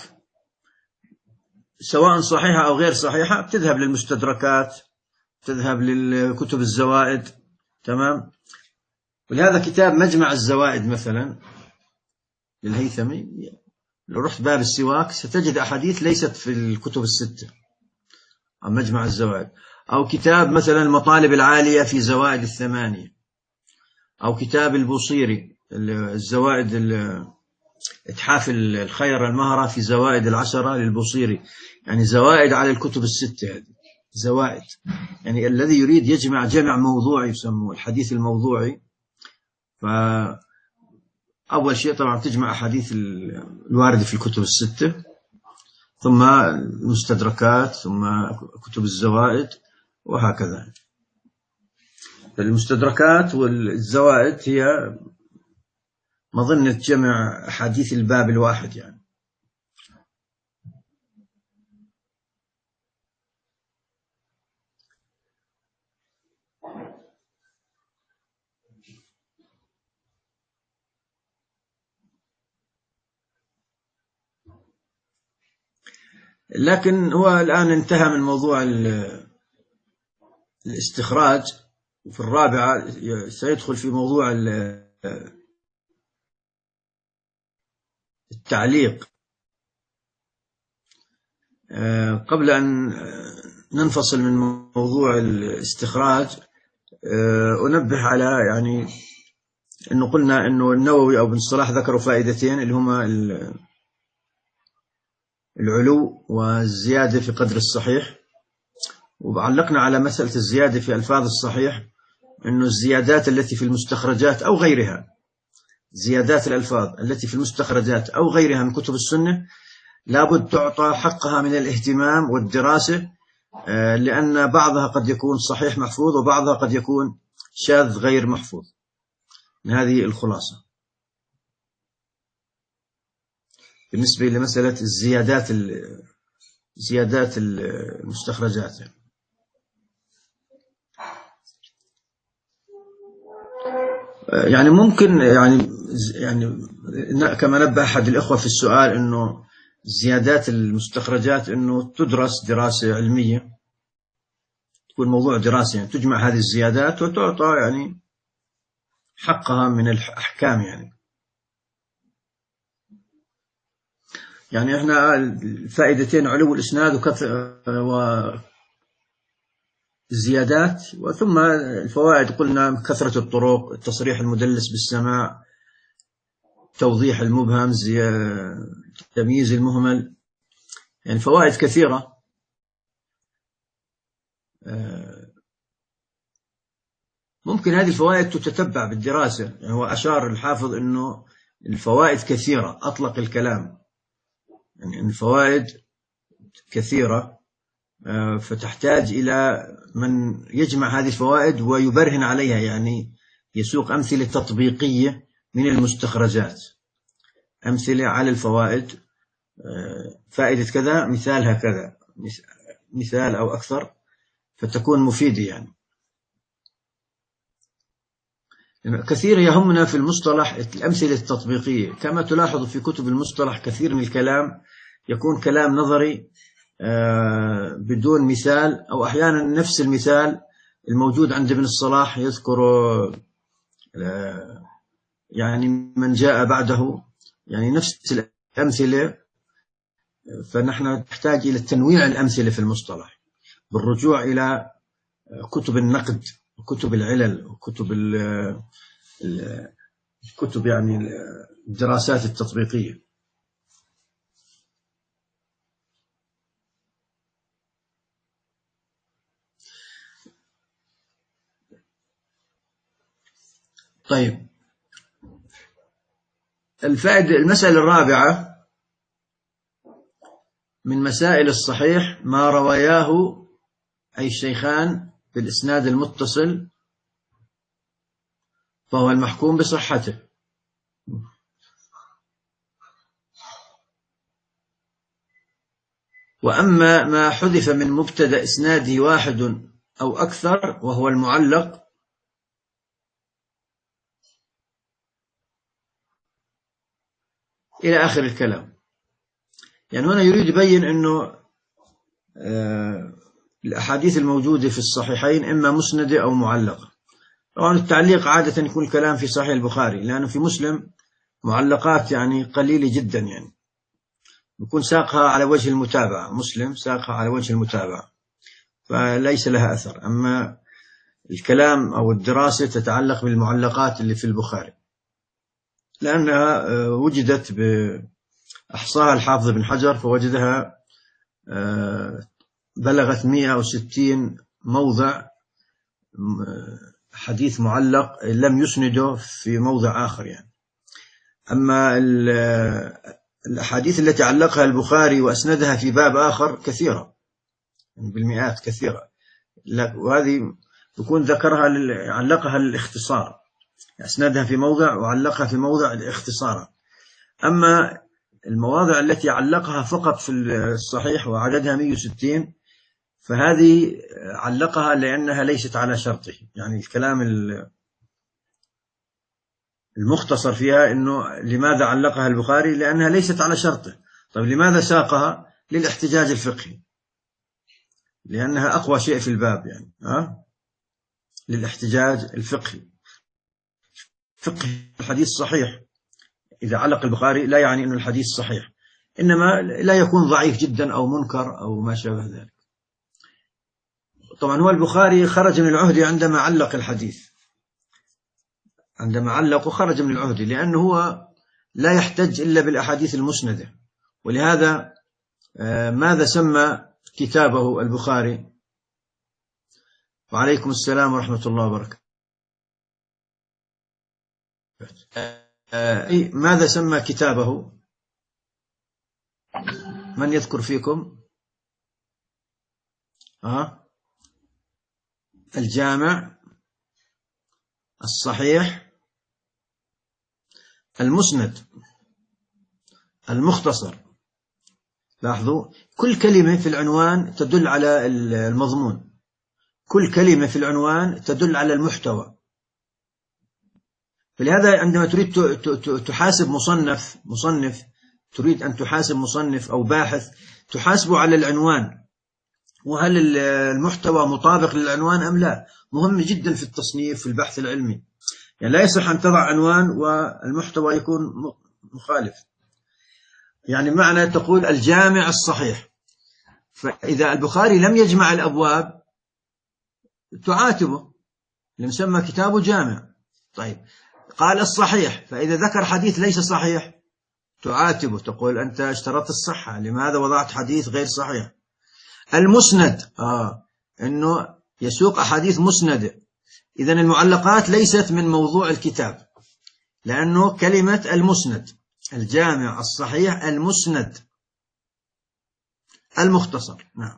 سواء صحيحة أو غير صحيحة، تذهب للمستدركات، تذهب للكتب الزوائد، تمام. ولهذا كتاب مجمع الزوائد مثلا للهيثمي، لو رحت باب السواك ستجد أحاديث ليست في الكتب الستة، مجمع الزوائد. أو كتاب مثلا المطالب العالية في زوائد الثمانية، أو كتاب البوصيري الزوائد إتحاف الخير المهرة في زوائد العشرة للبوصيري، يعني زوائد على الكتب الستة، هذه زوائد. يعني الذي يريد يجمع جمع موضوعي يسموه الحديث الموضوعي، فأول شيء طبعا تجمع أحاديث الواردة في الكتب الستة، ثم المستدركات، ثم كتب الزوائد، وهكذا. المستدركات والزوائد هي مظنة جمع أحاديث الباب الواحد يعني. لكن هو الآن انتهى من موضوع الاستخراج، وفي الرابعة سيدخل في موضوع التعليق. قبل أن ننفصل من موضوع الاستخراج أنبه على يعني أنه قلنا أنه النووي أو ابن الصلاح ذكروا فائدتين اللي هما العلو والزيادة في قدر الصحيح، وعلقنا على مسألة الزيادة في ألفاظ الصحيح أنه الزيادات التي في المستخرجات أو غيرها، زيادات الألفاظ التي في المستخرجات أو غيرها من كتب السنة لابد تعطى حقها من الاهتمام والدراسة، لأن بعضها قد يكون صحيح محفوظ وبعضها قد يكون شاذ غير محفوظ. هذه الخلاصة بالنسبة لمسألة الزيادات زيادات المستخرجات. يعني ممكن يعني يعني كما نبه أحد الإخوة في السؤال أنه زيادات المستخرجات أنه تدرس دراسة علمية، تكون موضوع دراسي، يعني تجمع هذه الزيادات وتعطى يعني حقها من الأحكام. يعني يعني احنا الفائدتين علو الإسناد وكثر والزيادات، وثم الفوائد قلنا كثرة الطرق، تصريح المدلس بالسماع، توضيح المبهم، تمييز المهمل، يعني فوائد كثيرة. ممكن هذه الفوائد تتتبع بالدراسة، يعني هو أشار الحافظ أنه الفوائد كثيرة، أطلق الكلام، يعني الفوائد كثيرة، فتحتاج إلى من يجمع هذه الفوائد ويبرهن عليها، يعني يسوق أمثلة تطبيقية من المستخرجات، أمثلة على الفوائد، فائدة كذا مثالها كذا، مثال أو أكثر فتكون مفيدة يعني. كثير يهمنا في المصطلح الأمثلة التطبيقية، كما تلاحظ في كتب المصطلح كثير من الكلام يكون كلام نظري بدون مثال، أو أحيانا نفس المثال الموجود عند ابن الصلاح يذكر يعني من جاء بعده، يعني نفس الأمثلة. فنحن نحتاج إلى تنويع الأمثلة في المصطلح بالرجوع إلى كتب النقد وكتب العلل وكتب الكتب يعني الدراسات التطبيقية. طيب، الفائدة المسألة الرابعة من مسائل الصحيح ما رواياه أي الشيخان بالإسناد المتصل فهو المحكوم بصحته، وأما ما حذف من مبتدأ إسناده واحد أو أكثر وهو المعلق إلى آخر الكلام. يعني هنا يريد يبين أنه الأحاديث الموجودة في الصحيحين إما مسندة أو معلقة. طبعا التعليق عادة يكون الكلام في صحيح البخاري، لأنه في مسلم معلقات يعني قليلة جدا، يعني يكون ساقها على وجه المتابعة، مسلم ساقها على وجه المتابعة فليس لها أثر. أما الكلام أو الدراسة تتعلق بالمعلقات اللي في البخاري، لأنها وجدت بأحصاها الحافظ بن حجر فوجدها بلغت مئة وستين موضع حديث معلق لم يسنده في موضع آخر يعني. أما الأحاديث التي علقها البخاري وأسندها في باب آخر كثيرة بالمئات كثيرة، وهذه يكون ذكرها علقها للاختصار، أسندها في موضع وعلقها في موضع اختصارا. أما المواضع التي علقها فقط في الصحيح وعددها مئة وستين فهذه علقها لأنها ليست على شرطه، يعني الكلام المختصر فيها أنه لماذا علقها البخاري؟ لأنها ليست على شرطه. طيب لماذا ساقها؟ للاحتجاج الفقهي، لأنها أقوى شيء في الباب يعني أه؟ للاحتجاج الفقهي. فقه الحديث صحيح إذا علق البخاري لا يعني أن الحديث صحيح، إنما لا يكون ضعيف جدا أو منكر أو ما شابه ذلك. طبعا هو البخاري خرج من العهدة عندما علق الحديث، عندما علق خرج من العهدة، لأنه هو لا يحتج إلا بالأحاديث المسندة. ولهذا ماذا سمى كتابه البخاري؟ وعليكم السلام ورحمة الله وبركاته. ماذا سمى كتابه؟ من يذكر فيكم؟ أه؟ الجامع الصحيح المسند المختصر. لاحظوا كل كلمة في العنوان تدل على المضمون، كل كلمة في العنوان تدل على المحتوى. فلهذا عندما تريد تحاسب مصنف مصنف تريد أن تحاسب مصنف أو باحث تحاسبه على العنوان، وهل المحتوى مطابق للعنوان أم لا. مهم جدا في التصنيف في البحث العلمي، يعني لا يصح أن تضع عنوان والمحتوى يكون مخالف. يعني معنى تقول الجامع الصحيح، فإذا البخاري لم يجمع الأبواب تعاتبه لأن سمى كتابه جامع. طيب قال الصحيح، فإذا ذكر حديث ليس صحيح تعاتبه تقول أنت اشترطت الصحة، لماذا وضعت حديث غير صحيح؟ المسند آه أنه يسوق أحاديث مسندة. إذن المعلقات ليست من موضوع الكتاب، لأنه كلمة المسند الجامع الصحيح المسند المختصر. نعم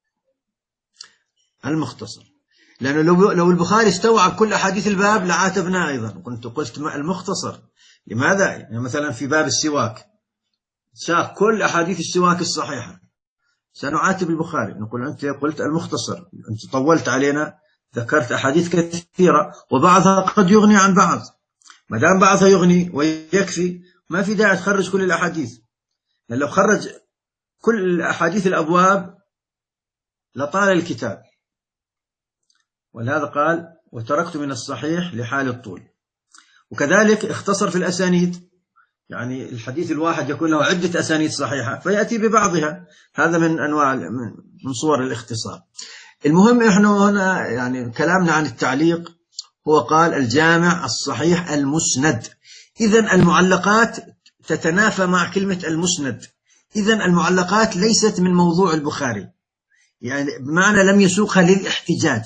المختصر، لأنه لو لو البخاري استوعب كل أحاديث الباب لعاتبنا أيضا، كنت قلت المختصر. لماذا؟ يعني مثلا في باب السواك ساق كل أحاديث السواك الصحيحة، سنعاتب البخاري، نقول أنت قلت المختصر، أنت طولت علينا، ذكرت أحاديث كثيرة وبعضها قد يغني عن بعض، ما دام بعضها يغني ويكفي ما في داعي تخرج كل الأحاديث، لأن لو خرج كل أحاديث الأبواب لطال الكتاب. ولهذا قال وتركت من الصحيح لحال الطول. وكذلك اختصر في الأسانيد، يعني الحديث الواحد يكون له عدة أسانيد صحيحة فيأتي ببعضها، هذا من أنواع من صور الاختصار. المهم إحنا هنا يعني كلامنا عن التعليق، هو قال الجامع الصحيح المسند. إذن المعلقات تتنافى مع كلمة المسند، إذن المعلقات ليست من موضوع البخاري، يعني بمعنى لم يسوقها للاحتجاج.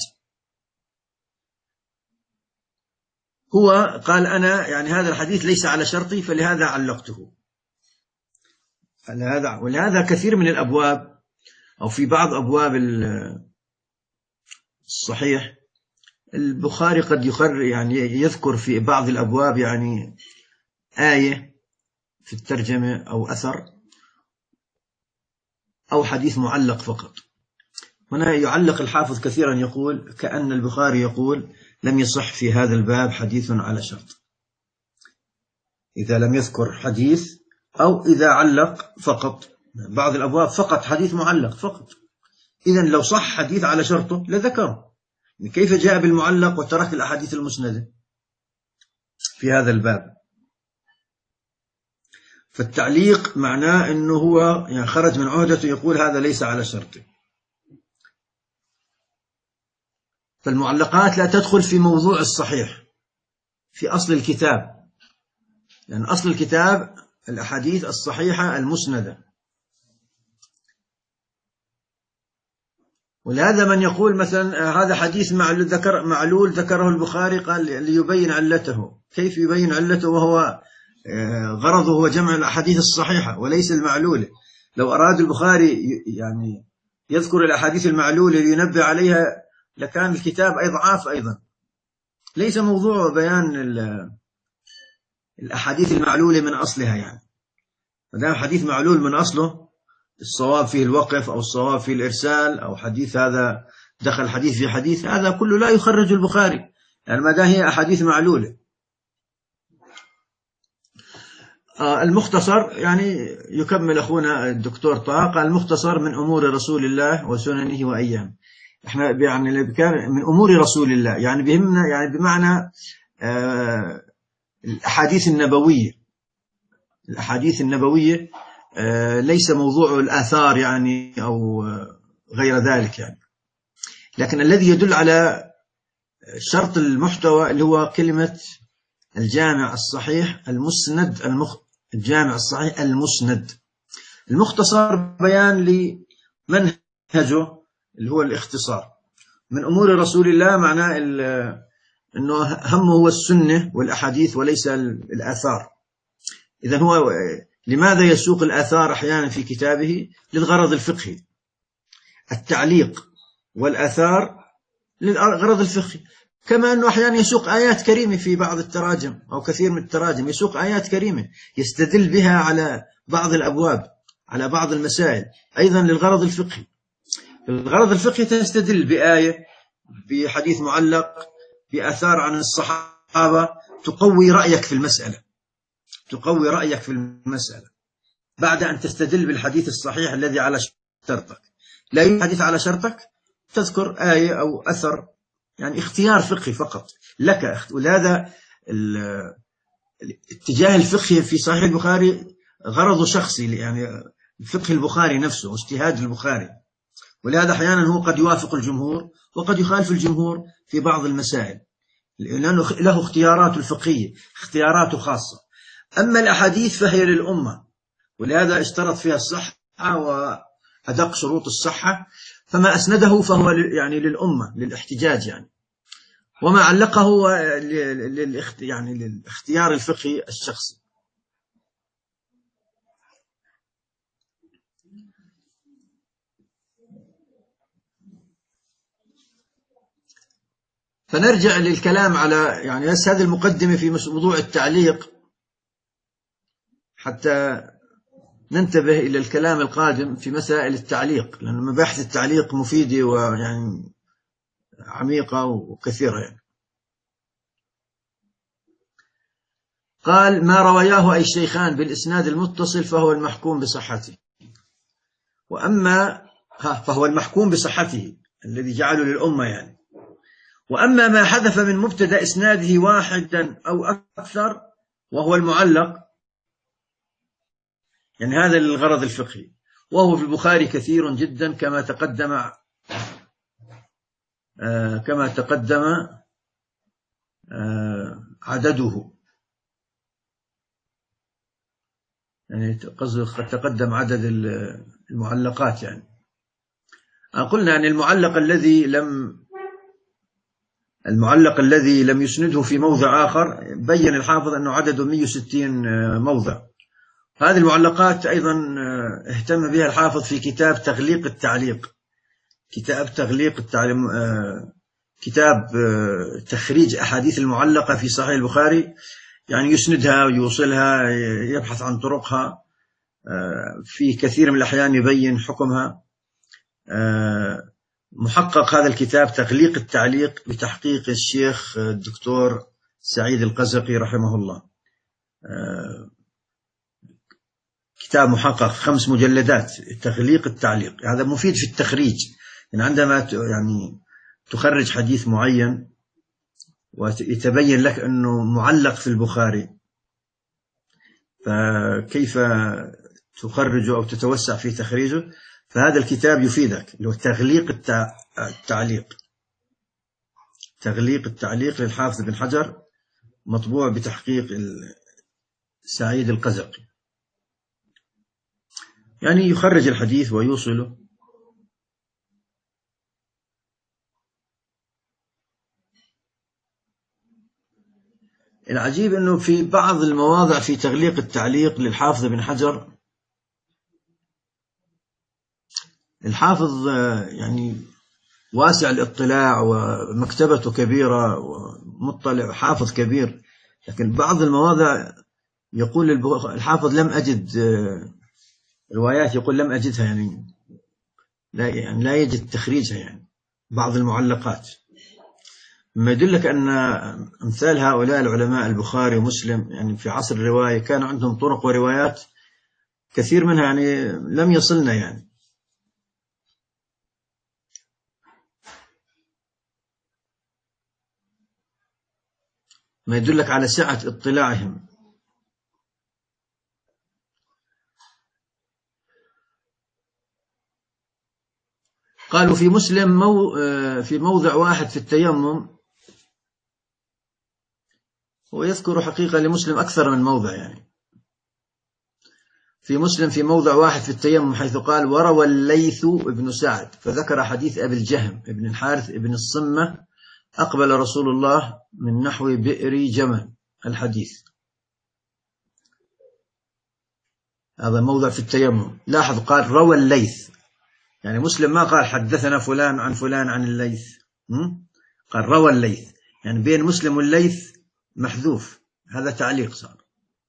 هو قال أنا يعني هذا الحديث ليس على شرطي فلهذا علقته. ولهذا كثير من الأبواب أو في بعض أبواب الصحيح البخاري قد يخر يعني يذكر في بعض الأبواب يعني آية في الترجمة أو أثر أو حديث معلق فقط. هنا يعلق الحافظ كثيرا، يقول كأن البخاري يقول لم يصح في هذا الباب حديث على شرط، إذا لم يذكر حديث أو إذا علق فقط. بعض الأبواب فقط حديث معلق فقط، إذن لو صح حديث على شرطه لذكره. كيف جاء بالمعلق وترك الأحاديث المسندة في هذا الباب؟ فالتعليق معناه أنه هو يعني خرج من عهدته، يقول هذا ليس على شرطه. فالمعلقات لا تدخل في موضوع الصحيح في أصل الكتاب، لأن يعني أصل الكتاب الأحاديث الصحيحة المسندة. ولهذا من يقول مثلا هذا حديث معلول ذكر معلول ذكره البخاري قال ليبين علته، كيف يبين علته وهو غرضه هو جمع الأحاديث الصحيحة وليس المعلولة؟ لو أراد البخاري يعني يذكر الأحاديث المعلولة لينبه عليها لكان الكتاب أضعاف أيضا. ليس موضوع بيان الأحاديث المعلولة من أصلها، يعني مدام حديث معلول من أصله الصواب فيه الوقف أو الصواب فيه الإرسال أو حديث هذا دخل حديث في حديث، هذا كله لا يخرج البخاري، يعني ما دام هي أحاديث معلولة. آه المختصر يعني يكمل أخونا الدكتور طه، قال المختصر من أمور رسول الله وسننه وأيام. احنا يعني كان من أمور رسول الله يعني بهمنا يعني بمعنى آه الأحاديث النبوية. الأحاديث النبوية آه ليس موضوع الآثار يعني أو غير ذلك يعني، لكن الذي يدل على شرط المحتوى اللي هو كلمة الجامع الصحيح المسند. المخ... الجامع الصحيح المسند. المختصر بيان لمنهجه اللي هو الاختصار. من أمور رسول الله معناه أنه همه هو السنة والأحاديث وليس الآثار. إذن هو لماذا يسوق الآثار أحيانا في كتابه؟ للغرض الفقهي. التعليق والآثار للغرض الفقهي، كما أنه أحيانا يسوق آيات كريمة في بعض التراجم أو كثير من التراجم يسوق آيات كريمة يستدل بها على بعض الأبواب على بعض المسائل أيضا للغرض الفقهي. الغرض الفقهي تستدل بآية بحديث معلق بآثار عن الصحابة تقوي رأيك في المسألة تقوي رأيك في المسألة بعد أن تستدل بالحديث الصحيح الذي على شرطك. لا يوجد حديث على شرطك تذكر آية أو أثر، يعني اختيار فقهي فقط لك. ولهذا الاتجاه الفقهي في صحيح البخاري غرضه شخصي، يعني فقه البخاري نفسه واجتهاد البخاري. ولهذا أحيانا هو قد يوافق الجمهور وقد يخالف الجمهور في بعض المسائل، لأنه له اختياراته الفقهية اختياراته خاصة. أما الأحاديث فهي للأمة، ولهذا اشترط فيها الصحة وأدق شروط الصحة، فما أسنده فهو يعني للأمة للاحتجاج يعني، وما علقه هو يعني للاختيار الفقهي الشخصي. فنرجع للكلام على يعني بس هذه المقدمة في موضوع التعليق حتى ننتبه إلى الكلام القادم في مسائل التعليق، لأن مباحث التعليق مفيدة ويعني عميقة وكثيرة يعني. قال: ما رواياه أي الشيخان بالإسناد المتصل فهو المحكوم بصحته، وأما فهو المحكوم بصحته الذي جعله للأمة يعني. وأما ما حذف من مبتدأ إسناده واحدا أو أكثر وهو المعلق، يعني هذا للغرض الفقهي، وهو في البخاري كثير جدا كما تقدم آه كما تقدم آه عدده، يعني قد تقدم عدد المعلقات يعني. قلنا أن المعلق الذي لم المعلق الذي لم يسنده في موضع آخر بين الحافظ أنه عدده مئة وستين موضع. هذه المعلقات أيضا اهتم بها الحافظ في كتاب تغليق التعليق، كتاب تغليق التعليق كتاب تخريج أحاديث المعلقة في صحيح البخاري، يعني يسندها ويوصلها، يبحث عن طرقها، في كثير من الأحيان يبين حكمها. محقق هذا الكتاب تغليق التعليق بتحقيق الشيخ الدكتور سعيد القزقي رحمه الله، كتاب محقق خمس مجلدات تغليق التعليق. هذا مفيد في التخريج، يعني عندما يعني تخرج حديث معين ويتبين لك أنه معلق في البخاري، فكيف تخرجه أو تتوسع في تخريجه، فهذا الكتاب يفيدك، اللي هو تغليق التعليق. تغليق التعليق للحافظ بن حجر، مطبوع بتحقيق سعيد القزقي، يعني يخرج الحديث ويوصله. العجيب أنه في بعض المواضع في تغليق التعليق للحافظ بن حجر، الحافظ يعني واسع الاطلاع ومكتبته كبيرة ومطلع، حافظ كبير، لكن بعض المواضع يقول الحافظ لم أجد روايات، يقول لم أجدها، يعني لا, يعني لا يجد تخريجها، يعني بعض المعلقات، ما يدلك أن أمثال هؤلاء العلماء البخاري ومسلم يعني في عصر الرواية كان عندهم طرق وروايات كثير منها يعني لم يصلنا، يعني ما يدلك على سعة اطلاعهم. قالوا في مسلم مو في موضع واحد في التيمم، ويذكر حقيقة لمسلم أكثر من موضع، يعني في مسلم في موضع واحد في التيمم حيث قال: وروى الليث ابن سعد، فذكر حديث أبي الجهم ابن الحارث ابن الصمة: أقبل رسول الله من نحو بئر جمل، الحديث. هذا موضع في التيمم. لاحظ قال روى الليث، يعني مسلم ما قال حدثنا فلان عن فلان عن الليث، قال روى الليث، يعني بين مسلم والليث محذوف، هذا تعليق صار.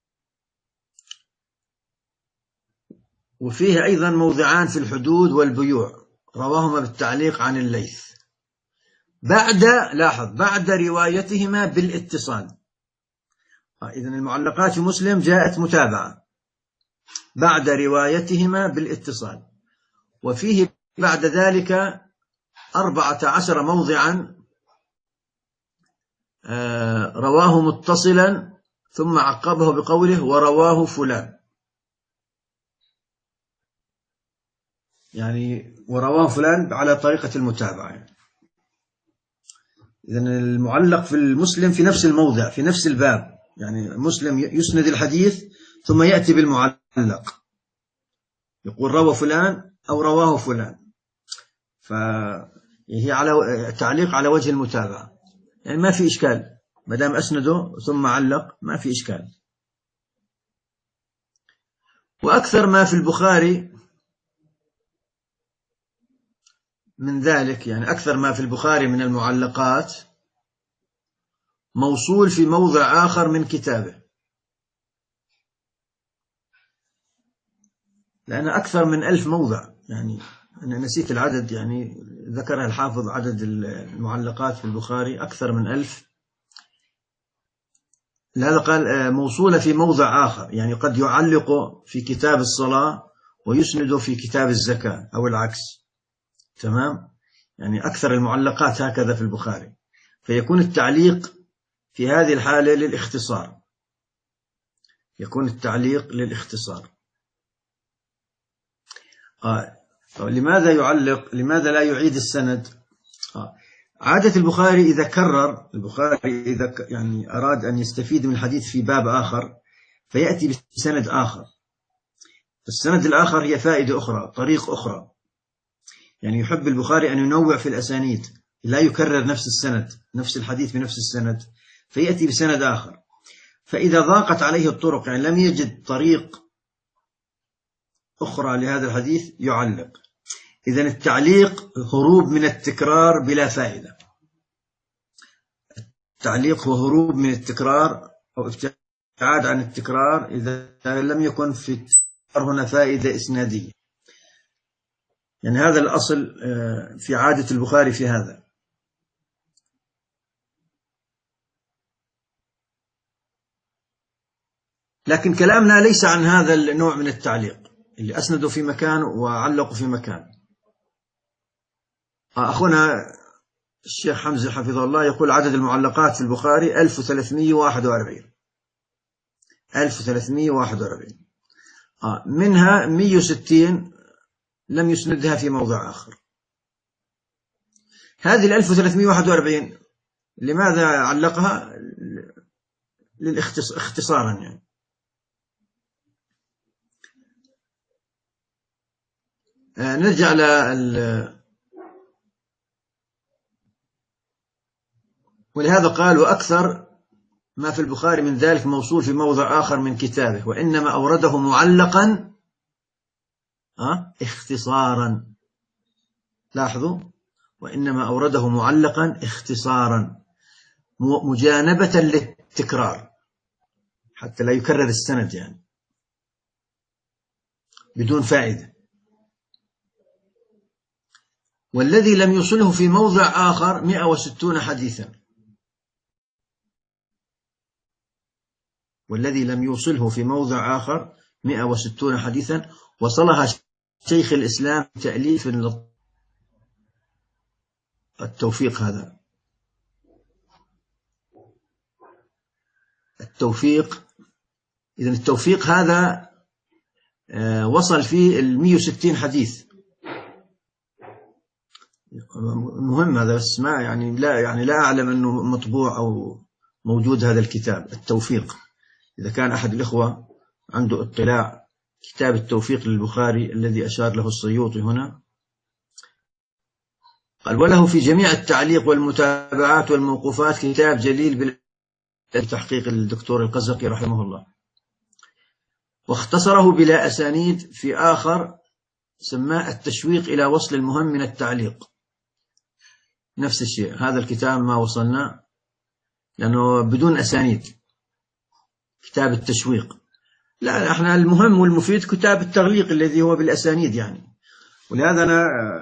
وفيه أيضا موضعان في الحدود والبيوع رواهما بالتعليق عن الليث بعد، لاحظ، بعد روايتهما بالاتصال. إذن المعلقات في مسلم جاءت متابعة بعد روايتهما بالاتصال، وفيه بعد ذلك أربعة عشر موضعا رواه متصلا ثم عقبه بقوله ورواه فلان، يعني ورواه فلان على طريقة المتابعة. إذن المعلق في المسلم في نفس الموضع في نفس الباب، يعني مسلم يسند الحديث ثم يأتي بالمعلق، يقول روى فلان أو رواه فلان، فهي على تعليق على وجه المتابعة، يعني ما في إشكال ما دام أسنده ثم علق، ما في إشكال. وأكثر ما في البخاري من ذلك، يعني أكثر ما في البخاري من المعلقات موصول في موضع آخر من كتابه، لأن أكثر من ألف موضع، يعني أنا نسيت العدد، يعني ذكرها الحافظ عدد المعلقات في البخاري أكثر من ألف. لهذا قال موصولة في موضع آخر، يعني قد يعلق في كتاب الصلاة ويسند في كتاب الزكاة أو العكس. تمام؟ يعني أكثر المعلقات هكذا في البخاري، فيكون التعليق في هذه الحالة للاختصار، يكون التعليق للاختصار. آه. لماذا يعلق؟ لماذا لا يعيد السند؟ آه. عادة البخاري إذا كرر، البخاري إذا يعني أراد أن يستفيد من الحديث في باب آخر فيأتي بسند آخر. السند الآخر هي فائدة أخرى، طريق أخرى. يعني يحب البخاري أن ينوع في الأسانيد، لا يكرر نفس السند، نفس الحديث بنفس السند، فيأتي بسند آخر. فإذا ضاقت عليه الطرق، يعني لم يجد طريق أخرى لهذا الحديث، يعلق. إذن التعليق هروب من التكرار بلا فائدة. التعليق هو هروب من التكرار أو ابتعاد عن التكرار إذا لم يكن في التكرار هنا فائدة إسنادية. يعني هذا الأصل في عادة البخاري في هذا. لكن كلامنا ليس عن هذا النوع من التعليق اللي أسندوا في مكان وعلقوا في مكان. أخونا الشيخ حمزة حفظه الله يقول عدد المعلقات في البخاري ألف وثلاثمئة وواحد وأربعين ألف وثلاثمئة وواحد وأربعين، منها مئة وستين لم يسندها في موضع آخر. هذه الألف وثلاثمئة وواحد وأربعين لماذا علقها؟ للاختصارا يعني. نرجع ل ولهذا قال وأكثر ما في البخاري من ذلك موصول في موضع آخر من كتابه، وإنما أورده معلقا أه؟ اختصارا. لاحظوا، وإنما أورده معلقا اختصارا مجانبة للتكرار، حتى لا يكرر السند يعني بدون فائدة. والذي لم يوصله في موضع آخر مئة وستون حديثا، والذي لم يوصله في موضع آخر مئة وستون حديثا وصلها شيخ الإسلام تأليف التوفيق. هذا التوفيق، إذن التوفيق هذا وصل فيه المئة وستين حديث. مهم هذا، بس ما يعني لا يعني لا أعلم أنه مطبوع أو موجود هذا الكتاب التوفيق. إذا كان أحد الإخوة عنده اطلاع، كتاب التوفيق للبخاري الذي أشار له السيوطي هنا. قال وله في جميع التعليق والمتابعات والموقوفات كتاب جليل بتحقيق الدكتور القزقي رحمه الله، واختصره بلا أسانيد في آخر سماه التشويق إلى وصل المهم من التعليق. نفس الشيء، هذا الكتاب ما وصلنا لأنه بدون أسانيد، كتاب التشويق. لا، احنا المهم والمفيد كتاب التغليق الذي هو بالأسانيد يعني. ولهذا أنا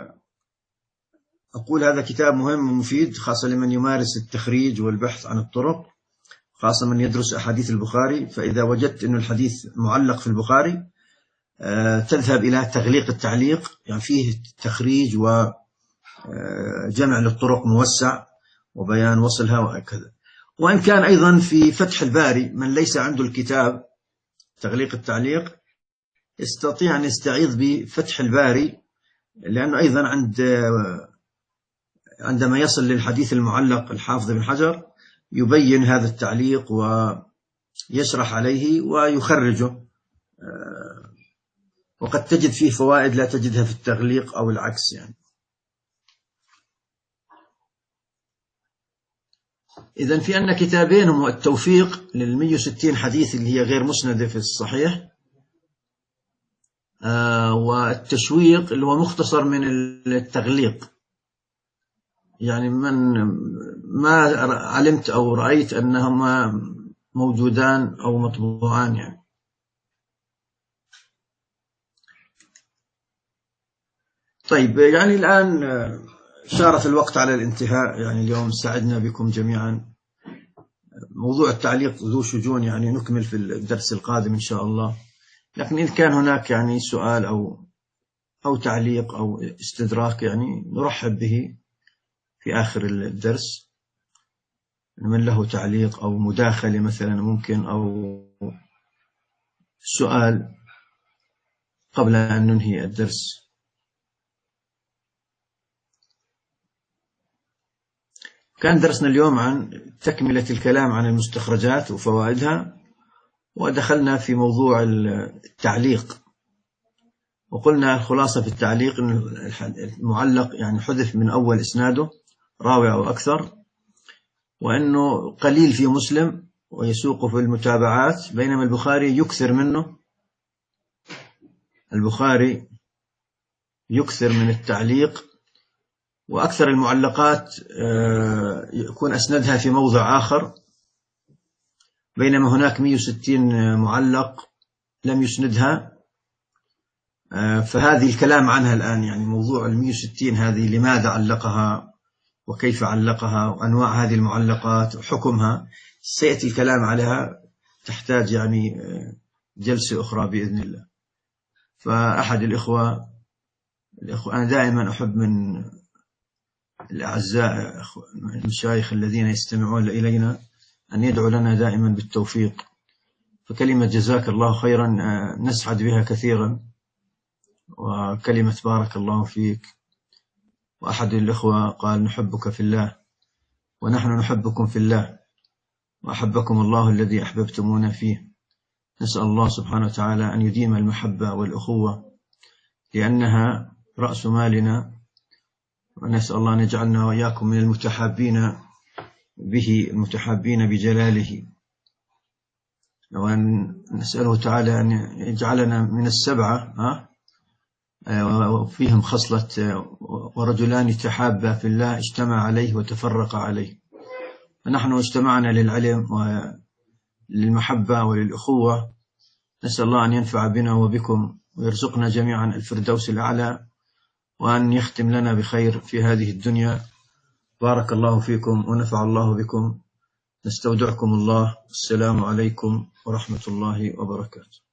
أقول هذا كتاب مهم ومفيد، خاصة لمن يمارس التخريج والبحث عن الطرق، خاصة من يدرس أحاديث البخاري. فإذا وجدت أن الحديث معلق في البخاري تذهب إلى تغليق التعليق، يعني فيه تخريج وجمع للطرق موسع وبيان وصلها وهكذا. وإن كان أيضا في فتح الباري من ليس عنده الكتاب تغليق التعليق يستطيع أن يستعيض بفتح الباري، لأنه أيضا عند عندما يصل للحديث المعلق الحافظ بن حجر يبين هذا التعليق ويشرح عليه ويخرجه، وقد تجد فيه فوائد لا تجدها في التغليق أو العكس يعني. إذن في أن كتابين هم التوفيق للمئة وستين حديث اللي هي غير مسندة في الصحيح، والتشويق اللي هو مختصر من التغليق. يعني من ما علمت أو رأيت أنهما موجودان أو مطبوعان يعني. طيب يعني الآن شارف الوقت على الانتهاء، يعني اليوم سعدنا بكم جميعا. موضوع التعليق ذو شجون، يعني نكمل في الدرس القادم إن شاء الله. لكن إذا كان هناك يعني سؤال أو أو تعليق أو استدراك يعني نرحب به في آخر الدرس. من له تعليق أو مداخلة مثلا ممكن، أو سؤال قبل أن ننهي الدرس. كان درسنا اليوم عن تكملة الكلام عن المستخرجات وفوائدها، ودخلنا في موضوع التعليق، وقلنا الخلاصة في التعليق أن المعلق يعني حذف من أول إسناده راوي أو أكثر، وأنه قليل في مسلم ويسوق في المتابعات، بينما البخاري يكثر منه. البخاري يكثر من التعليق، وأكثر المعلقات يكون أسندها في موضع آخر، بينما هناك مئة وستين معلق لم يسندها. فهذه الكلام عنها الآن، يعني موضوع المئة وستين هذه لماذا علقها وكيف علقها وأنواع هذه المعلقات وحكمها، سيأتي الكلام عليها، تحتاج يعني جلسة أخرى بإذن الله. فأحد الإخوة, الإخوة أنا دائما أحب من الأعزاء المشايخ الذين يستمعون إلينا أن يدعو لنا دائما بالتوفيق، فكلمة جزاك الله خيرا نسعد بها كثيرا، وكلمة بارك الله فيك. وأحد الإخوة قال نحبك في الله ونحن نحبكم في الله، وأحبكم الله الذي أحببتمونا فيه. نسأل الله سبحانه وتعالى أن يديم المحبة والأخوة، لأنها رأس مالنا، ونسأل الله أن يجعلنا وإياكم من المتحابين به، المتحابين بجلاله، وأن نسأله تعالى أن يجعلنا من السبعة وفيهم خصلة ورجلان تحابا في الله اجتمع عليه وتفرق عليه. فنحن اجتمعنا للعلم وللمحبة وللأخوة. نسأل الله أن ينفع بنا وبكم ويرزقنا جميعا الفردوس الأعلى، وأن يختم لنا بخير في هذه الدنيا. بارك الله فيكم ونفع الله بكم. نستودعكم الله. السلام عليكم ورحمة الله وبركاته.